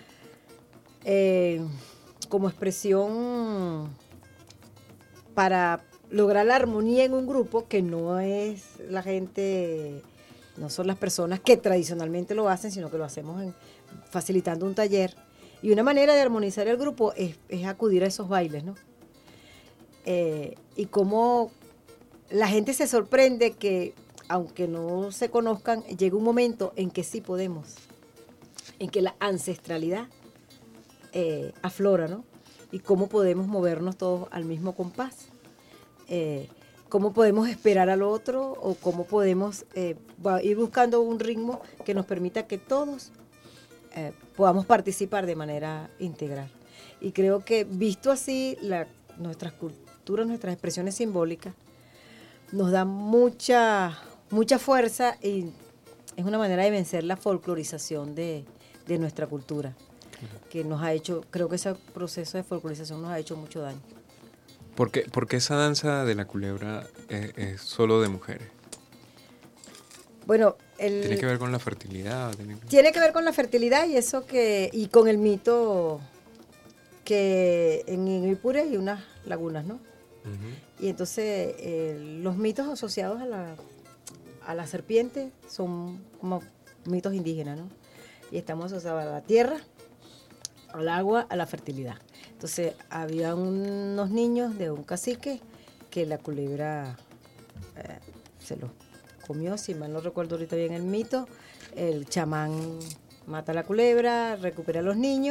[SPEAKER 6] eh, como expresión para lograr la armonía en un grupo, que no es la gente, no son las personas que tradicionalmente lo hacen, sino que lo hacemos en, facilitando un taller. Y una manera de armonizar el grupo es, es acudir a esos bailes, ¿no? Eh, y cómo la gente se sorprende que, aunque no se conozcan, llega un momento en que sí podemos, en que la ancestralidad eh, aflora, ¿no? Y cómo podemos movernos todos al mismo compás, eh, cómo podemos esperar al otro o cómo podemos eh, ir buscando un ritmo que nos permita que todos eh, podamos participar de manera integral. Y creo que visto así, la, nuestras culturas, nuestras expresiones simbólicas, nos da mucha, mucha fuerza y es una manera de vencer la folclorización de, de nuestra cultura, que nos ha hecho, creo que ese proceso de folclorización nos ha hecho mucho daño.
[SPEAKER 5] ¿Por qué, por qué esa danza de la culebra es, es solo de mujeres?
[SPEAKER 6] Bueno, el,
[SPEAKER 5] ¿Tiene que ver con la fertilidad? ¿Tiene que...
[SPEAKER 6] tiene que ver con la fertilidad y eso que, y con el mito que en Ipure hay unas lagunas, ¿no? Uh-huh. Y entonces eh, los mitos asociados a la, a la serpiente son como mitos indígenas, ¿no? Y estamos asociados a la tierra, al agua, a la fertilidad. Entonces había unos niños de un cacique que la culebra eh, se los comió, si mal no recuerdo ahorita bien el mito. El chamán mata a la culebra, recupera a los niños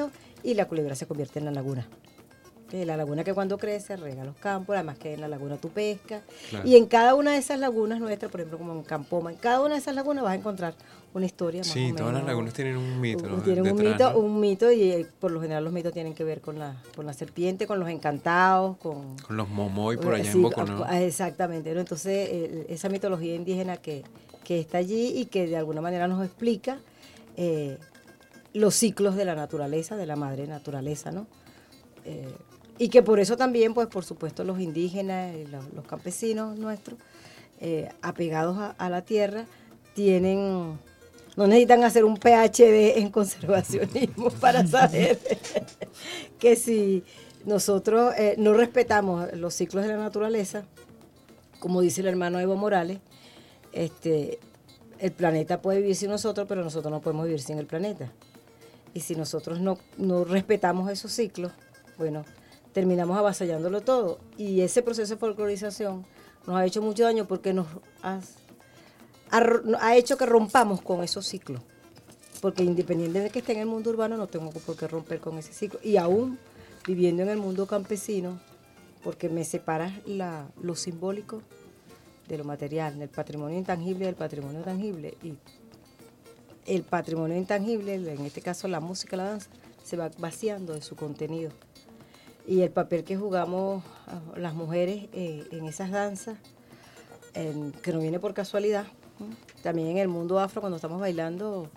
[SPEAKER 6] y la culebra se convierte en la laguna. Que la laguna que cuando crece rega los campos, además que en la laguna tú pescas. Claro. Y en cada una de esas lagunas nuestras, por ejemplo, como en Campoma, en cada una de esas lagunas vas a encontrar una historia más
[SPEAKER 5] sí,
[SPEAKER 6] o menos.
[SPEAKER 5] Sí, todas las lagunas tienen un mito.
[SPEAKER 6] Un, tienen detrás, un mito, ¿no? un mito y eh, por lo general los mitos tienen que ver con la, con la serpiente, con los encantados, con...
[SPEAKER 5] Con los momoy por allá
[SPEAKER 6] sí,
[SPEAKER 5] en Boconó.
[SPEAKER 6] Exactamente, ¿no? Entonces eh, esa mitología indígena que, que está allí y que de alguna manera nos explica eh, los ciclos de la naturaleza, de la madre naturaleza, ¿no? Eh, Y que por eso también, pues por supuesto, los indígenas, los, los campesinos nuestros, eh, apegados a, a la tierra, tienen, no necesitan hacer un P H D en conservacionismo para saber que si nosotros eh, no respetamos los ciclos de la naturaleza, como dice el hermano Evo Morales, este, el planeta puede vivir sin nosotros, pero nosotros no podemos vivir sin el planeta. Y si nosotros no, no respetamos esos ciclos, bueno, terminamos avasallándolo todo. Y ese proceso de folclorización nos ha hecho mucho daño porque nos ha, ha, ha hecho que rompamos con esos ciclos. Porque independientemente de que esté en el mundo urbano, no tengo por qué romper con ese ciclo. Y aún viviendo en el mundo campesino, porque me separa la, lo simbólico de lo material, del patrimonio intangible del patrimonio tangible. Y el patrimonio intangible, en este caso la música, la danza, se va vaciando de su contenido. Y el papel que jugamos las mujeres eh, en esas danzas, en, que no viene por casualidad, ¿no? También en el mundo afro, cuando estamos bailando,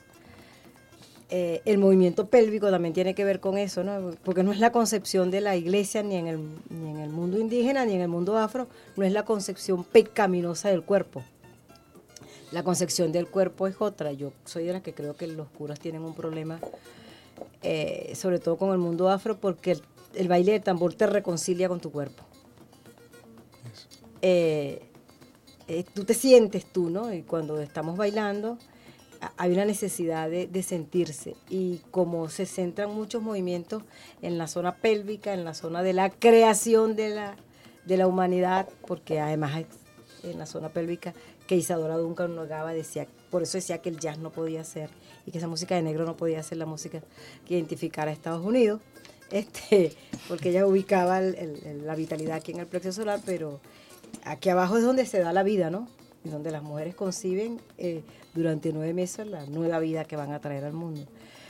[SPEAKER 6] eh, el movimiento pélvico también tiene que ver con eso, ¿no? Porque no es la concepción de la iglesia, ni en, el, ni en el mundo indígena, ni en el mundo afro, no es la concepción pecaminosa del cuerpo. La concepción del cuerpo es otra. Yo soy de las que creo que los curas tienen un problema, eh, sobre todo con el mundo afro, porque el el baile del tambor te reconcilia con tu cuerpo. Eh, eh, tú te sientes tú, ¿no? Y cuando estamos bailando a, hay una necesidad de, de sentirse. Y como se centran muchos movimientos en la zona pélvica, en la zona de la creación de la, de la humanidad, porque además en la zona pélvica que Isadora Duncan Nogaba decía, por eso decía que el jazz no podía ser y que esa música de negro no podía ser la música que identificara a Estados Unidos. Este, porque ella ubicaba el, el, la vitalidad aquí en el plexo solar, pero aquí abajo es donde se da la vida, ¿no? Y donde las mujeres conciben eh, durante nueve meses la nueva vida que van a traer al mundo.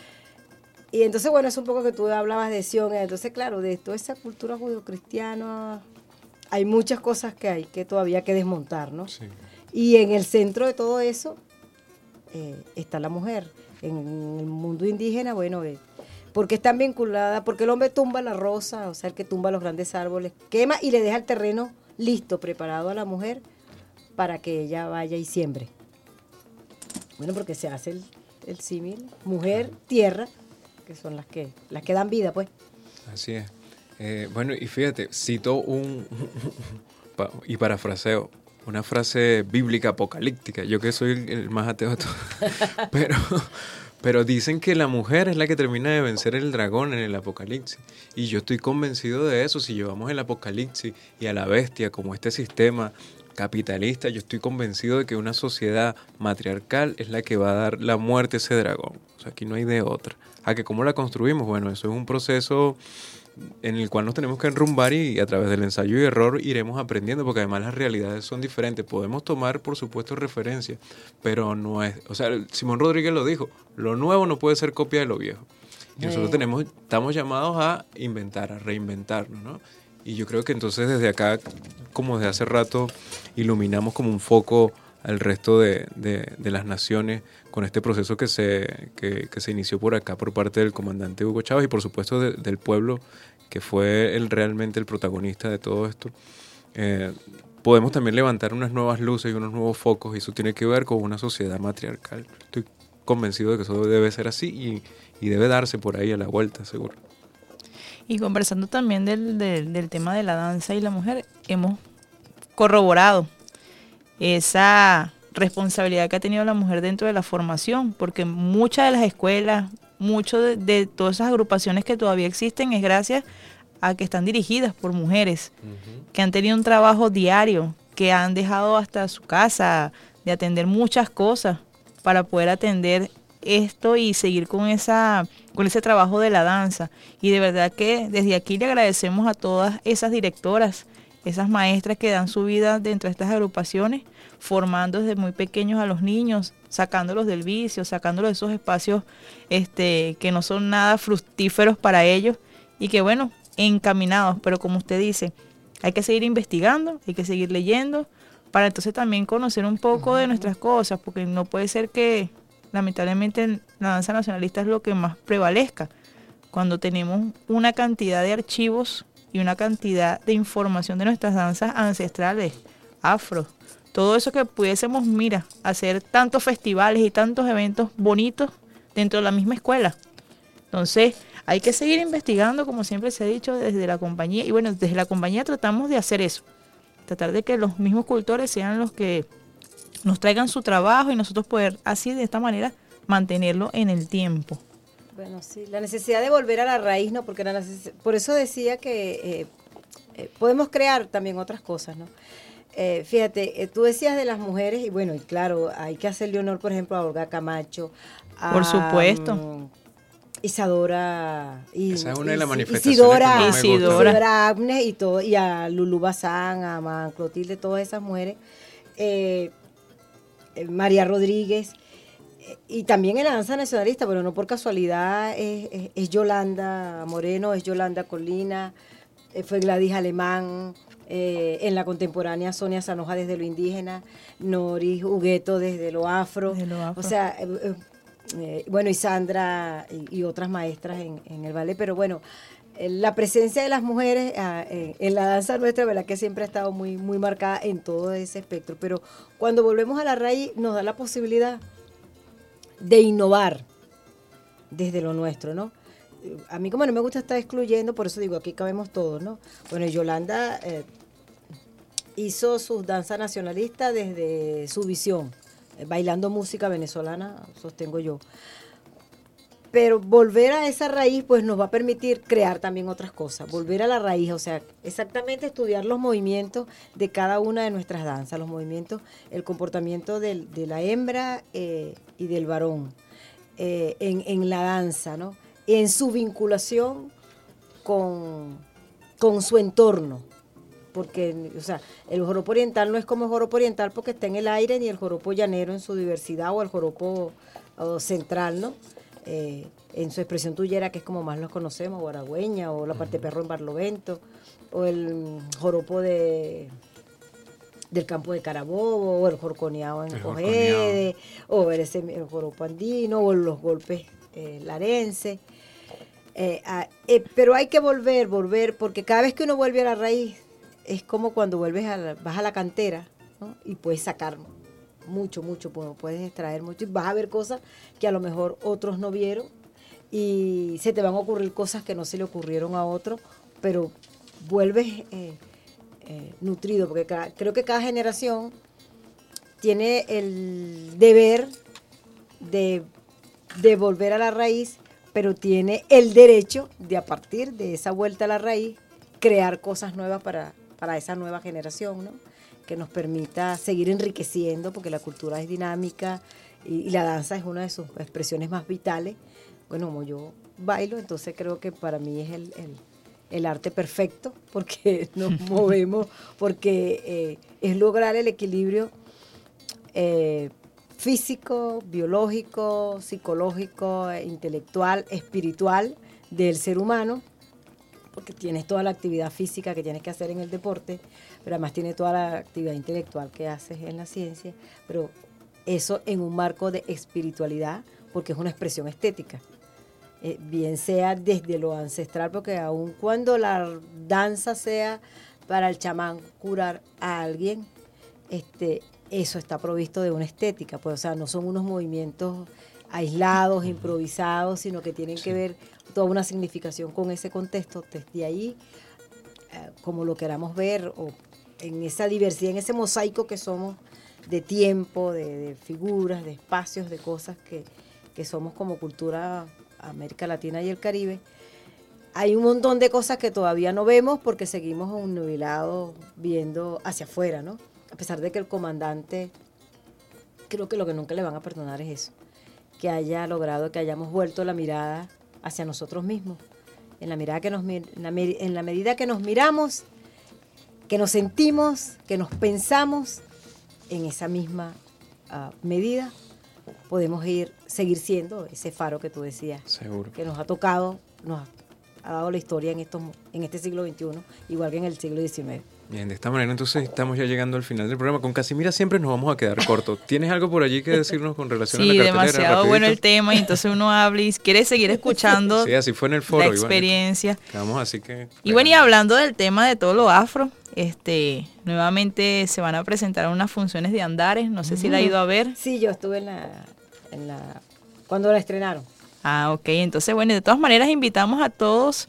[SPEAKER 6] Y entonces, bueno, es un poco que tú hablabas de Sion, entonces, claro, de toda esa cultura judeocristiana hay muchas cosas que hay que todavía que desmontar, ¿no? Sí. Y en el centro de todo eso eh, está la mujer. En el mundo indígena, bueno, eh, porque están vinculadas, porque el hombre tumba la rosa, o sea, el que tumba los grandes árboles, quema y le deja el terreno listo, preparado a la mujer para que ella vaya y siembre. Bueno, porque se hace el, el símil, mujer, tierra, que son las que, las que dan vida, pues.
[SPEAKER 5] Así es. Eh, bueno, y fíjate, cito un, y parafraseo, una frase bíblica apocalíptica, yo que soy el, el más ateo de todos, pero... Pero dicen que la mujer es la que termina de vencer el dragón en el apocalipsis. Y yo estoy convencido de eso. Si llevamos el apocalipsis y a la bestia como este sistema capitalista, yo estoy convencido de que una sociedad matriarcal es la que va a dar la muerte a ese dragón. O sea, aquí no hay de otra. ¿A que cómo la construimos? Bueno, eso es un proceso en el cual nos tenemos que enrumbar y a través del ensayo y error iremos aprendiendo, porque además las realidades son diferentes. Podemos tomar, por supuesto, referencias, pero no es... O sea, Simón Rodríguez lo dijo, lo nuevo no puede ser copia de lo viejo. Y nosotros tenemos, estamos llamados a inventar, a reinventarnos, ¿no? Y yo creo que entonces desde acá, como desde hace rato, iluminamos como un foco al resto de, de, de las naciones con este proceso que se, que, que se inició por acá por parte del comandante Hugo Chávez y por supuesto de, del pueblo que fue el, realmente el protagonista de todo esto. Eh, podemos también levantar unas nuevas luces y unos nuevos focos, y eso tiene que ver con una sociedad matriarcal. Estoy convencido de que eso debe ser así y, y debe darse por ahí a la vuelta, seguro.
[SPEAKER 4] Y conversando también del, del, del tema de la danza y la mujer, hemos corroborado esa responsabilidad que ha tenido la mujer dentro de la formación, porque muchas de las escuelas, mucho de, de todas esas agrupaciones que todavía existen es gracias a que están dirigidas por mujeres, uh-huh. que han tenido un trabajo diario, que han dejado hasta su casa de atender muchas cosas para poder atender esto y seguir con esa con ese trabajo de la danza. Y de verdad que desde aquí le agradecemos a todas esas directoras, esas maestras que dan su vida dentro de estas agrupaciones, formando desde muy pequeños a los niños, sacándolos del vicio, sacándolos de esos espacios este, que no son nada fructíferos para ellos y que bueno, encaminados, pero como usted dice, hay que seguir investigando, hay que seguir leyendo, para entonces también conocer un poco de nuestras cosas, porque no puede ser que lamentablemente la danza nacionalista es lo que más prevalezca, cuando tenemos una cantidad de archivos y una cantidad de información de nuestras danzas ancestrales, afro, todo eso que pudiésemos, mira, hacer tantos festivales y tantos eventos bonitos dentro de la misma escuela. Entonces, hay que seguir investigando, como siempre se ha dicho, desde la compañía, y bueno, desde la compañía tratamos de hacer eso, tratar de que los mismos cultores sean los que nos traigan su trabajo y nosotros poder así, de esta manera, mantenerlo en el tiempo.
[SPEAKER 6] Bueno, sí, la necesidad de volver a la raíz, ¿no? Porque la neces- por eso decía que eh, eh, podemos crear también otras cosas, ¿no? Eh, fíjate, eh, tú decías de las mujeres, y bueno, y claro, hay que hacerle honor, por ejemplo, a Olga Camacho, a,
[SPEAKER 4] por supuesto.
[SPEAKER 6] Um, Isadora, y,
[SPEAKER 5] esa es una de las
[SPEAKER 6] Is-
[SPEAKER 5] manifestaciones
[SPEAKER 6] Isidora,
[SPEAKER 5] que más me gusta.
[SPEAKER 6] Isidora Agnes y todo, y a Lulú Bazán, a Man Clotilde, todas esas mujeres, eh, eh, María Rodríguez, eh, y también en la danza nacionalista, pero no por casualidad, es, es, es Yolanda Moreno, es Yolanda Colina, eh, fue Gladys Alemán, eh, en la contemporánea Sonia Sanoja desde lo indígena, Noris Hugueto desde lo afro,
[SPEAKER 4] Desde lo afro.
[SPEAKER 6] o sea, eh, eh, Eh, bueno, y Sandra y, y otras maestras en, en el ballet, pero bueno, eh, la presencia de las mujeres ah, eh, en la danza nuestra, verdad que siempre ha estado muy, muy marcada en todo ese espectro, pero cuando volvemos a la raíz nos da la posibilidad de innovar desde lo nuestro, ¿no? A mí como no me gusta estar excluyendo, por eso digo, aquí cabemos todos, ¿no? Bueno, Yolanda eh, hizo su danza nacionalista desde su visión, bailando música venezolana, sostengo yo. Pero volver a esa raíz pues nos va a permitir crear también otras cosas, volver a la raíz, o sea, exactamente estudiar los movimientos de cada una de nuestras danzas, los movimientos, el comportamiento del, de la hembra eh, y del varón eh, en, en la danza, ¿no? En su vinculación con, con su entorno. Porque, o sea, el joropo oriental no es como el joropo oriental porque está en el aire, ni el joropo llanero en su diversidad, o el joropo o central, ¿no? Eh, en su expresión tuyera, que es como más los conocemos, o aragüeña, o la parte perro en Barlovento, o el joropo de del campo de Carabobo, o el jorconeado en Cojede, o el, ese, el joropo andino, o los golpes eh, larenses. Eh, ah, eh, pero hay que volver, volver, porque cada vez que uno vuelve a la raíz, es como cuando vuelves a la, vas a la cantera, ¿no? Y puedes sacar mucho, mucho, puedes extraer mucho y vas a ver cosas que a lo mejor otros no vieron y se te van a ocurrir cosas que no se le ocurrieron a otros, pero vuelves eh, eh, nutrido, porque cada, creo que cada generación tiene el deber de, de volver a la raíz, pero tiene el derecho de, a partir de esa vuelta a la raíz, crear cosas nuevas para para esa nueva generación, ¿no? Que nos permita seguir enriqueciendo, porque la cultura es dinámica y, y la danza es una de sus expresiones más vitales. Bueno, como yo bailo, entonces creo que para mí es el, el, el arte perfecto, porque nos movemos, porque eh, es lograr el equilibrio eh, físico, biológico, psicológico, intelectual, espiritual del ser humano, porque tienes toda la actividad física que tienes que hacer en el deporte, pero además tienes toda la actividad intelectual que haces en la ciencia, pero eso en un marco de espiritualidad, porque es una expresión estética, eh, bien sea desde lo ancestral, porque aun cuando la danza sea para el chamán curar a alguien, este, eso está provisto de una estética, pues, o sea, no son unos movimientos aislados, improvisados, sino que tienen que ver toda una significación con ese contexto, desde ahí, eh, como lo queramos ver, o en esa diversidad, en ese mosaico que somos de tiempo, de, de figuras, de espacios, de cosas que, que somos como cultura América Latina y el Caribe. Hay un montón de cosas que todavía no vemos porque seguimos obnubilados viendo hacia afuera, ¿no? A pesar de que el comandante, creo que lo que nunca le van a perdonar es eso. que haya logrado que hayamos vuelto la mirada hacia nosotros mismos. En la, mirada que nos, en la, en la medida que nos miramos, que nos sentimos, que nos pensamos, en esa misma uh, medida podemos ir seguir siendo ese faro que tú decías.
[SPEAKER 5] Seguro.
[SPEAKER 6] Que nos ha tocado, nos ha dado la historia en, estos, en este siglo veintiuno, igual que en el siglo diecinueve.
[SPEAKER 5] Bien, de esta manera entonces estamos ya llegando al final del programa. Con Casimira siempre nos vamos a quedar cortos. ¿Tienes algo por allí que decirnos con relación
[SPEAKER 4] sí,
[SPEAKER 5] a la cartelera?
[SPEAKER 4] Sí, demasiado
[SPEAKER 5] rapidito?
[SPEAKER 4] Bueno el tema, y entonces uno habla y quiere seguir escuchando
[SPEAKER 5] sí, así fue en el foro,
[SPEAKER 4] la experiencia.
[SPEAKER 5] Iván. Quedamos así que...
[SPEAKER 4] Y bueno, y hablando del tema de todo lo afro, este, nuevamente se van a presentar unas funciones de Andares, no sé si la ha ido a ver.
[SPEAKER 6] Sí, yo estuve en la, en la cuando la estrenaron.
[SPEAKER 4] Ah, ok, entonces bueno, de todas maneras invitamos a todos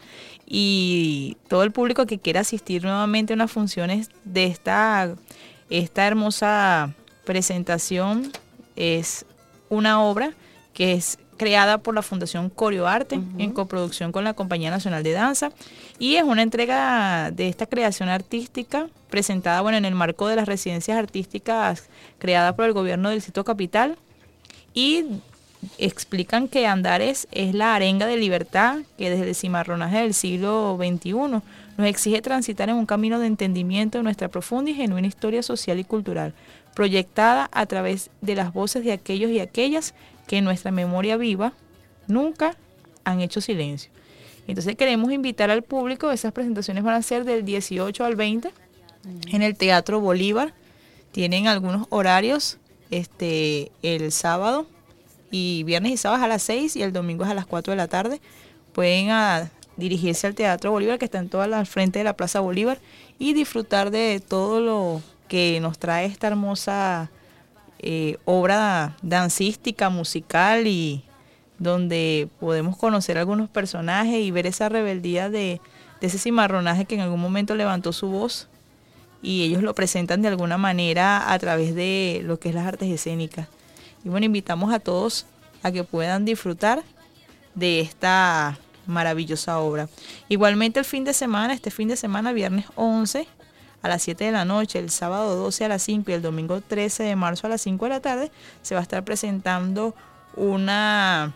[SPEAKER 4] y todo el público que quiera asistir nuevamente a unas funciones de esta, esta hermosa presentación. Es una obra que es creada por la Fundación Corioarte, uh-huh, en coproducción con la Compañía Nacional de Danza, y es una entrega de esta creación artística presentada bueno, en el marco de las residencias artísticas creadas por el gobierno del Distrito Capital, y explican que Andares es la arenga de libertad que desde el cimarronaje del siglo veintiuno nos exige transitar en un camino de entendimiento de nuestra profunda y genuina historia social y cultural, proyectada a través de las voces de aquellos y aquellas que en nuestra memoria viva nunca han hecho silencio. Entonces queremos invitar al público, esas presentaciones van a ser del dieciocho al veinte uh-huh, en el Teatro Bolívar. Tienen algunos horarios, este, el sábado y viernes y sábados a las seis y el domingo es a las cuatro de la tarde. Pueden a, dirigirse al Teatro Bolívar, que está en toda la frente de la Plaza Bolívar, y disfrutar de todo lo que nos trae esta hermosa eh, obra dancística, musical, y donde podemos conocer algunos personajes y ver esa rebeldía de, de ese cimarronaje que en algún momento levantó su voz, y ellos lo presentan de alguna manera a través de lo que es las artes escénicas. Y bueno, invitamos a todos a que puedan disfrutar de esta maravillosa obra. Igualmente el fin de semana, este fin de semana, viernes once a las siete de la noche, el sábado doce a las cinco y el domingo trece de marzo a las cinco de la tarde, se va a estar presentando una,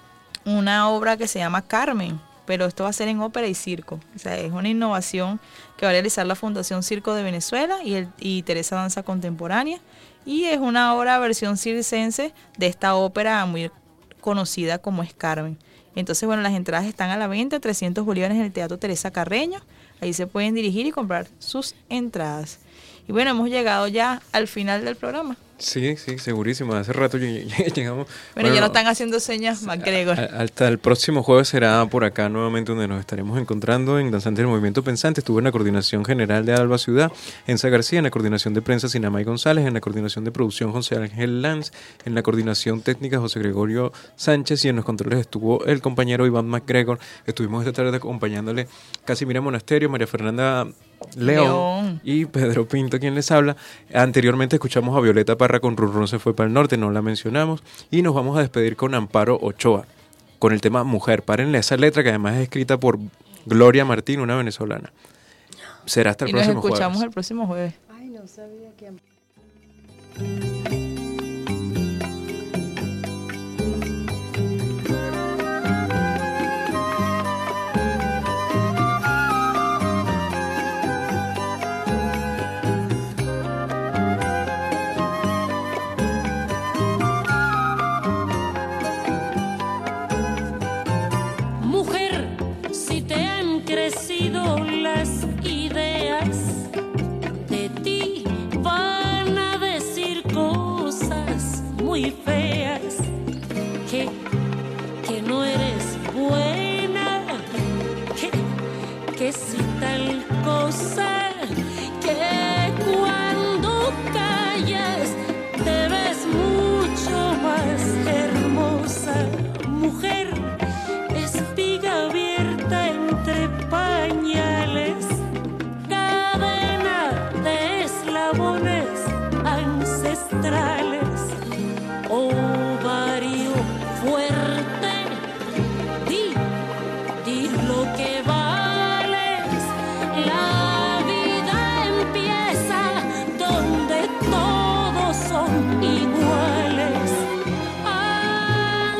[SPEAKER 4] una obra que se llama Carmen, pero esto va a ser en ópera y circo. O sea, es una innovación que va a realizar la Fundación Circo de Venezuela y, el, y Teresa Danza Contemporánea. Y es una obra versión circense de esta ópera muy conocida como es Carmen. Entonces, bueno, las entradas están a la venta, trescientos bolívares en el Teatro Teresa Carreño. Ahí se pueden dirigir y comprar sus entradas. Y bueno, hemos llegado ya al final del programa.
[SPEAKER 5] Sí, sí, segurísimo. Hace rato llegamos.
[SPEAKER 4] Bueno, bueno, ya no están haciendo señas, MacGregor.
[SPEAKER 5] Hasta el próximo jueves será por acá nuevamente donde nos estaremos encontrando en Danzantes del Movimiento Pensante. Estuve en la coordinación general de Alba Ciudad, Enza García, en la coordinación de prensa Sinamay González, en la coordinación de producción José Ángel Lanz, en la coordinación técnica José Gregorio Sánchez, y en los controles estuvo el compañero Iván MacGregor. Estuvimos esta tarde acompañándole Casimira Monasterio, María Fernanda León, León y Pedro Pinto, quien les habla. Anteriormente escuchamos a Violeta Parra con Rurrón se fue para el norte, no la mencionamos, y nos vamos a despedir con Amparo Ochoa, con el tema Mujer. Párenle esa letra, que además es escrita por Gloria Martín, una venezolana. Será hasta el
[SPEAKER 4] y
[SPEAKER 5] próximo
[SPEAKER 4] nos escuchamos
[SPEAKER 5] jueves.
[SPEAKER 4] el próximo jueves.
[SPEAKER 6] Ay, no sabía que...
[SPEAKER 7] muy feas, que, que no eres buena, que, que si tal cosa, que cuando callas te ves mucho más hermosa. Mujer, espiga abierta entre pañales, cadena de eslabones ancestrales, ovario fuerte, di, di lo que vales. La vida empieza donde todos son iguales.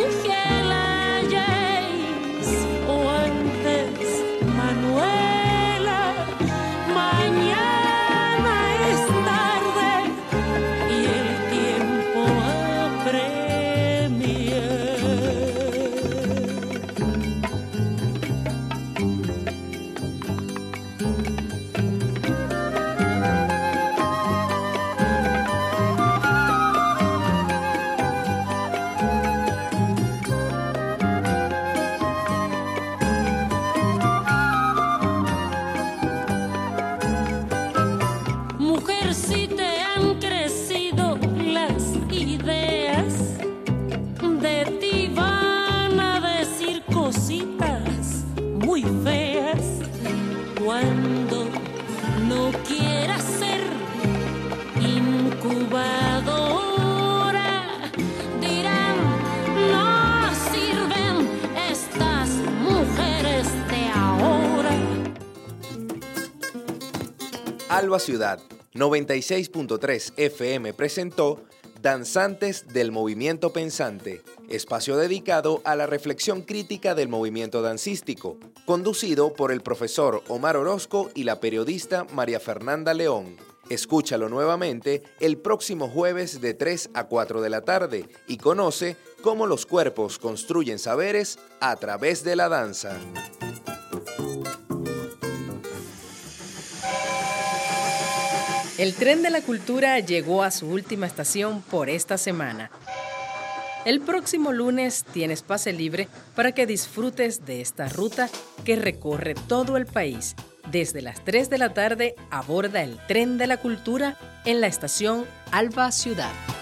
[SPEAKER 2] Alba Ciudad noventa y seis punto tres F M presentó Danzantes del Movimiento Pensante, espacio dedicado a la reflexión crítica del movimiento dancístico, conducido por el profesor Omar Orozco y la periodista María Fernanda León. Escúchalo nuevamente el próximo jueves de tres a cuatro de la tarde y conoce cómo los cuerpos construyen saberes a través de la danza.
[SPEAKER 1] El tren de la cultura llegó a su última estación por esta semana. El próximo lunes tienes pase libre para que disfrutes de esta ruta que recorre todo el país. Desde las tres de la tarde aborda el tren de la cultura en la estación Alba Ciudad.